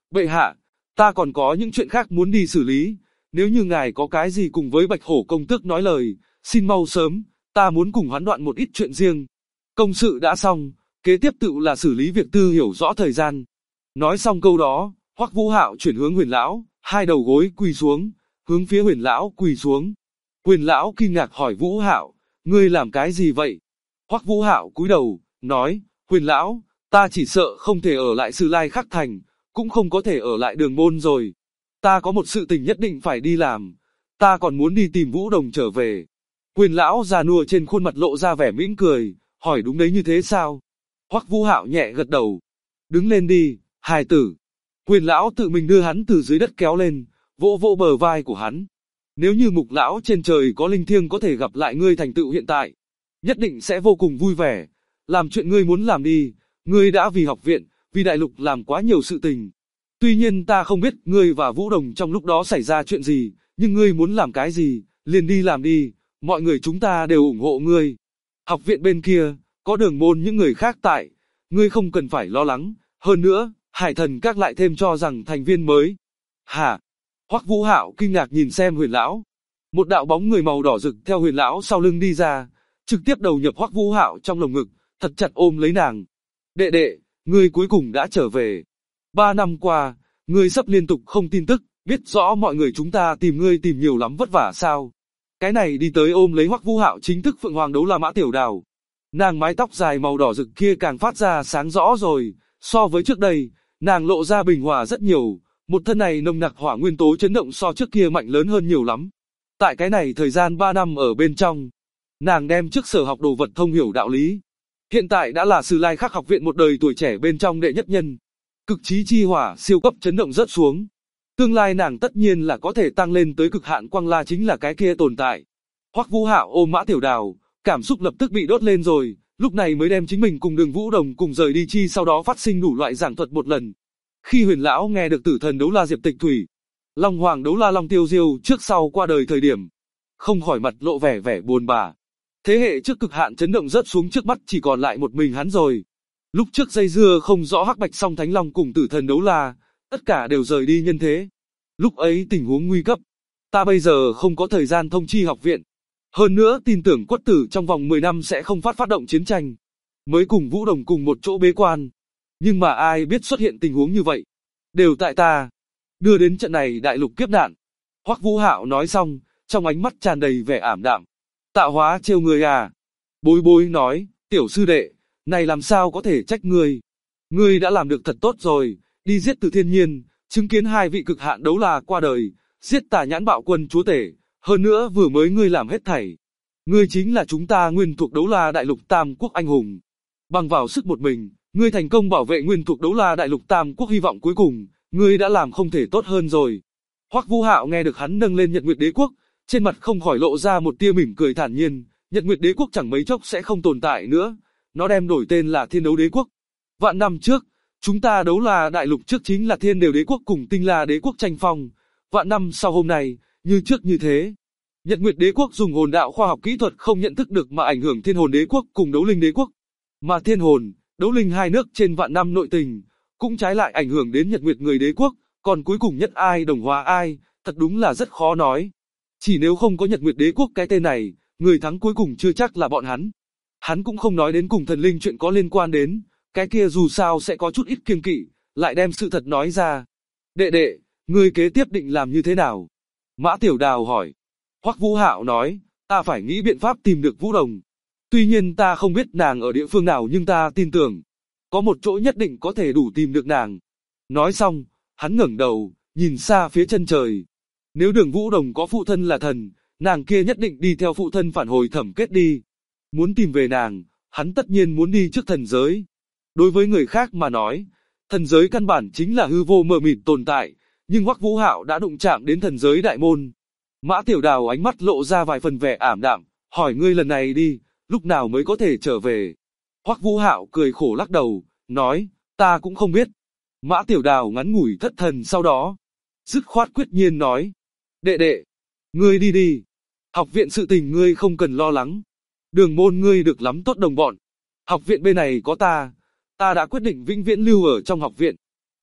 Bệ hạ, ta còn có những chuyện khác muốn đi xử lý, nếu như ngài có cái gì cùng với Bạch Hổ công tước nói lời, xin mau sớm, ta muốn cùng hắn đoạn một ít chuyện riêng. Công sự đã xong, kế tiếp tự là xử lý việc tư hiểu rõ thời gian. Nói xong câu đó, Hoắc Vũ Hạo chuyển hướng Huyền lão, hai đầu gối quỳ xuống, hướng phía Huyền lão quỳ xuống. Huyền lão kinh ngạc hỏi Vũ Hạo, ngươi làm cái gì vậy? Hoắc Vũ Hạo cúi đầu, nói, Huyền lão, ta chỉ sợ không thể ở lại Sử Lai Khắc Thành, cũng không có thể ở lại Đường Môn rồi. Ta có một sự tình nhất định phải đi làm, ta còn muốn đi tìm Vũ Đồng trở về. Huyền lão già nua trên khuôn mặt lộ ra vẻ mỉm cười, hỏi đúng đấy như thế sao? Hoắc Vũ Hạo nhẹ gật đầu. Đứng lên đi, hài tử. Huyền lão tự mình đưa hắn từ dưới đất kéo lên, vỗ vỗ bờ vai của hắn. Nếu như Mục lão trên trời có linh thiêng có thể gặp lại ngươi thành tựu hiện tại, nhất định sẽ vô cùng vui vẻ. Làm chuyện ngươi muốn làm đi, ngươi đã vì học viện, vì đại lục làm quá nhiều sự tình. Tuy nhiên ta không biết ngươi và Vũ Đồng trong lúc đó xảy ra chuyện gì, nhưng ngươi muốn làm cái gì, liền đi làm đi, mọi người chúng ta đều ủng hộ ngươi. Học viện bên kia, có Đường Môn những người khác tại, ngươi không cần phải lo lắng, hơn nữa, Hải Thần Các lại thêm cho rằng thành viên mới. Hả? Hoắc Vũ Hạo kinh ngạc nhìn xem Huyền lão. Một đạo bóng người màu đỏ rực theo Huyền lão sau lưng đi ra, trực tiếp đầu nhập Hoắc Vũ Hạo trong lồng ngực, thật chặt ôm lấy nàng. Đệ đệ, ngươi cuối cùng đã trở về. 3 năm qua, ngươi sắp liên tục không tin tức, biết rõ mọi người chúng ta tìm ngươi tìm nhiều lắm vất vả sao. Cái này đi tới ôm lấy Hoắc Vũ Hạo chính thức Phượng Hoàng Đấu La Mã Tiểu Đào. Nàng mái tóc dài màu đỏ rực kia càng phát ra sáng rõ rồi, so với trước đây, nàng lộ ra bình hòa rất nhiều, một thân này nồng nặc hỏa nguyên tố chấn động so trước kia mạnh lớn hơn nhiều lắm. Tại cái này thời gian 3 năm ở bên trong, nàng đem trước sở học đồ vật thông hiểu đạo lý. Hiện tại đã là Sử Lai Khắc học viện một đời tuổi trẻ bên trong đệ nhất nhân. Cực chí chi hỏa siêu cấp chấn động rớt xuống. Tương lai nàng tất nhiên là có thể tăng lên tới cực hạn quang la chính là cái kia tồn tại. Hoắc Vũ Hạo ôm Mã Tiểu Đào, cảm xúc lập tức bị đốt lên rồi, lúc này mới đem chính mình cùng Đường Vũ Đồng cùng rời đi chi sau đó phát sinh đủ loại giảng thuật một lần. Khi Huyền lão nghe được Tử Thần Đấu La Diệp Tịch Thủy, Long Hoàng Đấu La Long Tiêu Diêu trước sau qua đời thời điểm, không khỏi mặt lộ vẻ buồn bã. Thế hệ trước cực hạn chấn động rớt xuống trước mắt chỉ còn lại một mình hắn rồi. Lúc trước dây dưa không rõ Hắc Bạch Song Thánh Long cùng Tử Thần Đấu La, tất cả đều rời đi nhân thế. Lúc ấy tình huống nguy cấp, ta bây giờ không có thời gian thông chi học viện. Hơn nữa tin tưởng Quất Tử trong vòng 10 năm sẽ không phát động chiến tranh. Mới cùng Vũ Đồng cùng một chỗ bế quan. Nhưng mà ai biết xuất hiện tình huống như vậy. Đều tại ta. Đưa đến trận này đại lục kiếp nạn. Hoắc Vũ Hạo nói xong, trong ánh mắt tràn đầy vẻ ảm đạm. Tạo hóa trêu người à. Bối bối nói, tiểu sư đệ, này làm sao có thể trách ngươi. Ngươi đã làm được thật tốt rồi, đi giết Từ Thiên Nhiên, chứng kiến 2 vị cực hạn đấu la qua đời, giết Tà Nhãn Bạo Quân chúa tể, hơn nữa vừa mới ngươi làm hết thảy. Ngươi chính là chúng ta nguyên thuộc đấu la đại lục Tam Quốc anh hùng. Bằng vào sức một mình, ngươi thành công bảo vệ nguyên thuộc đấu la đại lục Tam Quốc hy vọng cuối cùng, ngươi đã làm không thể tốt hơn rồi. Hoắc Vũ Hạo nghe được hắn nâng lên Nhật Nguyệt Đế Quốc, trên mặt không khỏi lộ ra một tia mỉm cười thản nhiên, Nhật Nguyệt Đế Quốc chẳng mấy chốc sẽ không tồn tại nữa, nó đem đổi tên là Thiên Đấu Đế Quốc. Vạn năm trước, chúng ta đấu la đại lục trước chính là Thiên Đều Đế Quốc cùng Tinh La Đế Quốc tranh phong, vạn năm sau hôm nay, như trước như thế. Nhật Nguyệt Đế Quốc dùng hồn đạo khoa học kỹ thuật không nhận thức được mà ảnh hưởng Thiên Hồn Đế Quốc cùng Đấu Linh Đế Quốc, mà Thiên Hồn, Đấu Linh hai nước trên vạn năm nội tình, cũng trái lại ảnh hưởng đến Nhật Nguyệt người đế quốc, còn cuối cùng nhất ai đồng hóa ai, thật đúng là rất khó nói. Chỉ nếu không có Nhật Nguyệt Đế Quốc cái tên này, người thắng cuối cùng chưa chắc là bọn hắn. Hắn cũng không nói đến cùng thần linh chuyện có liên quan đến, cái kia dù sao sẽ có chút ít kiêng kỵ, lại đem sự thật nói ra. Đệ đệ, ngươi kế tiếp định làm như thế nào? Mã Tiểu Đào hỏi. Hoắc Vũ Hạo nói, ta phải nghĩ biện pháp tìm được Vũ Đồng. Tuy nhiên ta không biết nàng ở địa phương nào nhưng ta tin tưởng, có một chỗ nhất định có thể đủ tìm được nàng. Nói xong, hắn ngẩng đầu, nhìn xa phía chân trời. Nếu Đường Vũ Đồng có phụ thân là thần, nàng kia nhất định đi theo phụ thân phản hồi Thẩm Kết đi. Muốn tìm về nàng, hắn tất nhiên muốn đi trước thần giới. Đối với người khác mà nói, thần giới căn bản chính là hư vô mờ mịt tồn tại, nhưng Hoắc Vũ Hạo đã đụng chạm đến thần giới đại môn. Mã Tiểu Đào ánh mắt lộ ra vài phần vẻ ảm đạm, hỏi ngươi lần này đi, lúc nào mới có thể trở về? Hoắc Vũ Hạo cười khổ lắc đầu, nói, ta cũng không biết. Mã Tiểu Đào ngắn ngủi thất thần sau đó, dứt khoát quyết nhiên nói, đệ đệ, ngươi đi đi, học viện sự tình ngươi không cần lo lắng, Đường Môn ngươi được lắm tốt đồng bọn, học viện bên này có ta đã quyết định vĩnh viễn lưu ở trong học viện.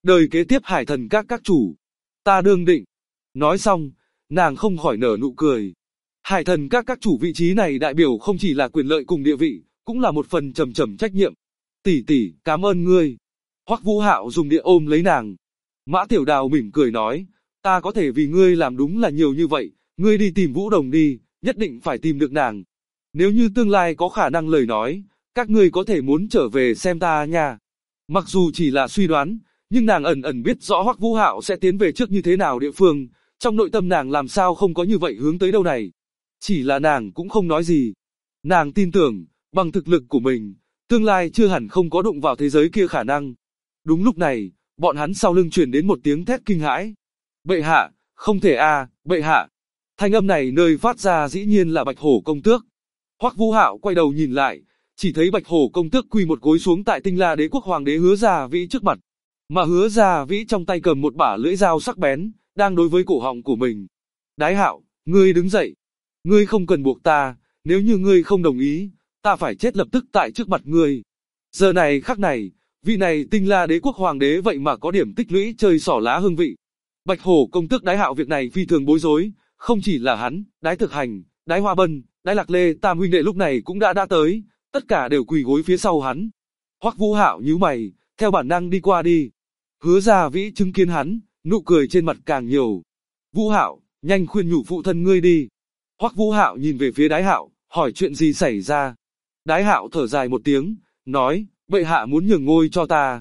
Đời kế tiếp hải thần các chủ. Ta đương định. Nói xong, nàng không khỏi nở nụ cười. Hải thần các chủ vị trí này đại biểu không chỉ là quyền lợi cùng địa vị, cũng là một phần trầm trách nhiệm. Tỷ, cảm ơn ngươi. Hoắc Vũ Hạo dùng địa ôm lấy nàng. Mã Tiểu Đào mỉm cười nói, ta có thể vì ngươi làm đúng là nhiều như vậy, ngươi đi tìm Vũ Đồng đi, nhất định phải tìm được nàng. Nếu như tương lai có khả năng lời nói, các ngươi có thể muốn trở về xem ta nha. Mặc dù chỉ là suy đoán, nhưng nàng ẩn biết rõ Hoắc Vũ Hạo sẽ tiến về trước như thế nào địa phương, trong nội tâm nàng làm sao không có như vậy hướng tới đâu này. Chỉ là nàng cũng không nói gì. Nàng tin tưởng, bằng thực lực của mình, tương lai chưa hẳn không có đụng vào thế giới kia khả năng. Đúng lúc này, bọn hắn sau lưng truyền đến một tiếng thét kinh hãi. Bệ hạ, không thể bệ hạ. Thanh âm này nơi phát ra dĩ nhiên là Bạch Hổ công tước. Hoắc Vũ Hạo quay đầu nhìn lại, chỉ thấy Bạch Hổ công tước quỳ một gối xuống tại Tinh La Đế quốc hoàng đế Hứa Gia Vĩ trước mặt. Mà Hứa Gia Vĩ trong tay cầm một bả lưỡi dao sắc bén, đang đối với cổ họng của mình. Đái Hạo, ngươi đứng dậy. Ngươi không cần buộc ta, nếu như ngươi không đồng ý, ta phải chết lập tức tại trước mặt ngươi. Giờ này khắc này, vị này Tinh La Đế quốc hoàng đế vậy mà có điểm tích lũy chơi xỏ lá hương vị. Bạch Hổ công tước Đái Hạo việc này phi thường bối rối, không chỉ là hắn, Đái Thực Hành, Đái Hoa Bân, Đái Lạc Lê tam huynh đệ lúc này cũng đã tới, tất cả đều quỳ gối phía sau hắn. Hoắc Vũ Hạo nhíu mày, theo bản năng đi qua đi. Hứa Gia Vĩ chứng kiến hắn, nụ cười trên mặt càng nhiều. Vũ Hạo, nhanh khuyên nhủ phụ thân ngươi đi. Hoắc Vũ Hạo nhìn về phía Đái Hạo, hỏi chuyện gì xảy ra. Đái Hạo thở dài một tiếng, nói, bệ hạ muốn nhường ngôi cho ta.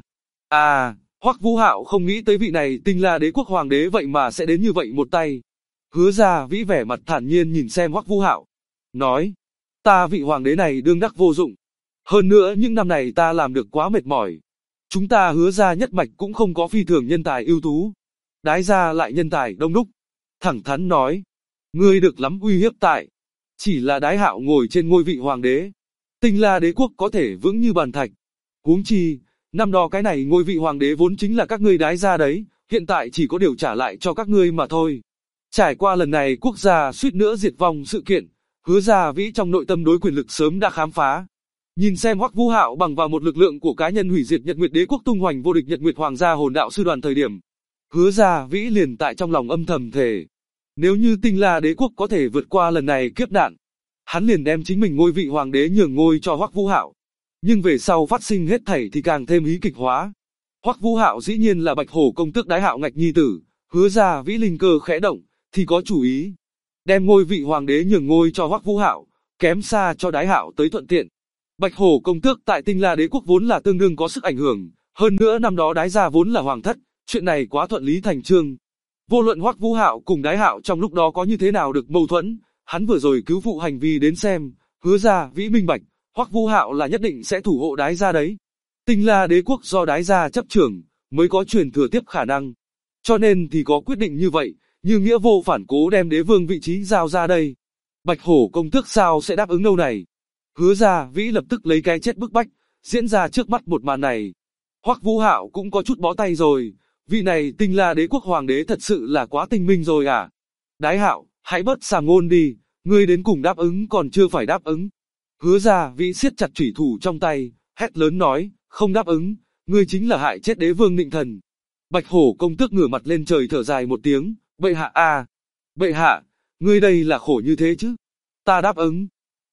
Hoắc Vũ Hạo không nghĩ tới vị này Tinh La Đế quốc hoàng đế vậy mà sẽ đến như vậy một tay. Hứa Gia Vĩ vẻ mặt thản nhiên nhìn xem Hoắc Vũ Hạo, nói, ta vị hoàng đế này đương đắc vô dụng. Hơn nữa những năm này ta làm được quá mệt mỏi. Chúng ta Hứa gia nhất mạch cũng không có phi thường nhân tài ưu tú. Đái gia lại nhân tài đông đúc. Thẳng thắn nói, ngươi được lắm uy hiếp tại. Chỉ là Đái Hạo ngồi trên ngôi vị hoàng đế. Tinh La Đế quốc có thể vững như bàn thạch. Huống chi, năm đó cái này ngôi vị hoàng đế vốn chính là các ngươi Đái gia đấy, hiện tại chỉ có điều trả lại cho các ngươi mà thôi. Trải qua lần này quốc gia suýt nữa diệt vong sự kiện, Hứa Gia Vĩ trong nội tâm đối quyền lực sớm đã khám phá. Nhìn xem Hoắc Vũ Hạo bằng vào một lực lượng của cá nhân hủy diệt Nhật Nguyệt Đế quốc tung hoành vô địch Nhật Nguyệt Hoàng gia hồn đạo sư đoàn thời điểm, Hứa Gia Vĩ liền tại trong lòng âm thầm thề, nếu như Tinh La Đế quốc có thể vượt qua lần này kiếp nạn, hắn liền đem chính mình ngôi vị hoàng đế nhường ngôi cho Hoắc Vũ Hạo. Nhưng về sau phát sinh hết thảy thì càng thêm hí kịch hóa. Hoắc Vũ Hạo dĩ nhiên là Bạch Hổ công tước Đái Hạo ngạch nhi tử, Hứa Gia Vĩ linh cơ khẽ động, thì có chủ ý, đem ngôi vị hoàng đế nhường ngôi cho Hoắc Vũ Hạo, kém xa cho Đái Hạo tới thuận tiện. Bạch Hổ công tước tại Tinh La Đế quốc vốn là tương đương có sức ảnh hưởng, hơn nữa năm đó Đái gia vốn là hoàng thất, chuyện này quá thuận lý thành chương. Vô luận Hoắc Vũ Hạo cùng Đái Hạo trong lúc đó có như thế nào được mâu thuẫn, hắn vừa rồi cứu phụ hành vi đến xem, Hứa Gia Vĩ minh bạch, Hoắc Vũ Hạo là nhất định sẽ thủ hộ Đái gia đấy. Tinh La Đế quốc do Đái gia chấp trưởng, mới có truyền thừa tiếp khả năng. Cho nên thì có quyết định như vậy, như nghĩa vô phản cố đem đế vương vị trí giao ra đây. Bạch Hổ công tước sao sẽ đáp ứng đâu này? Hứa Gia Vĩ lập tức lấy cái chết bức bách, diễn ra trước mắt một màn này. Hoắc Vũ Hạo cũng có chút bó tay rồi, vị này Tinh La Đế quốc hoàng đế thật sự là quá tinh minh rồi à? Đái Hạo, hãy bớt sàm ngôn đi, ngươi đến cùng đáp ứng còn chưa phải đáp ứng. Hứa Gia Vĩ siết chặt chủy thủ trong tay, hét lớn nói, không đáp ứng, ngươi chính là hại chết đế vương Nịnh Thần. Bạch Hổ công tước ngửa mặt lên trời thở dài một tiếng, bệ hạ bệ hạ, ngươi đây là khổ như thế chứ? Ta đáp ứng.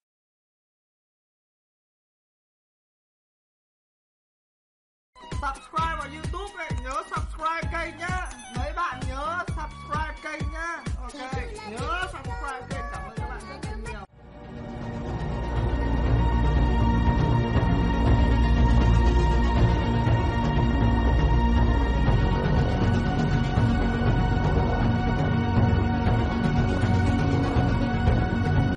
Subscribe vào YouTube này, nhớ subscribe kênh nhá. Mấy bạn nhớ subscribe kênh nhá. Ok, nhớ subscribe kênh.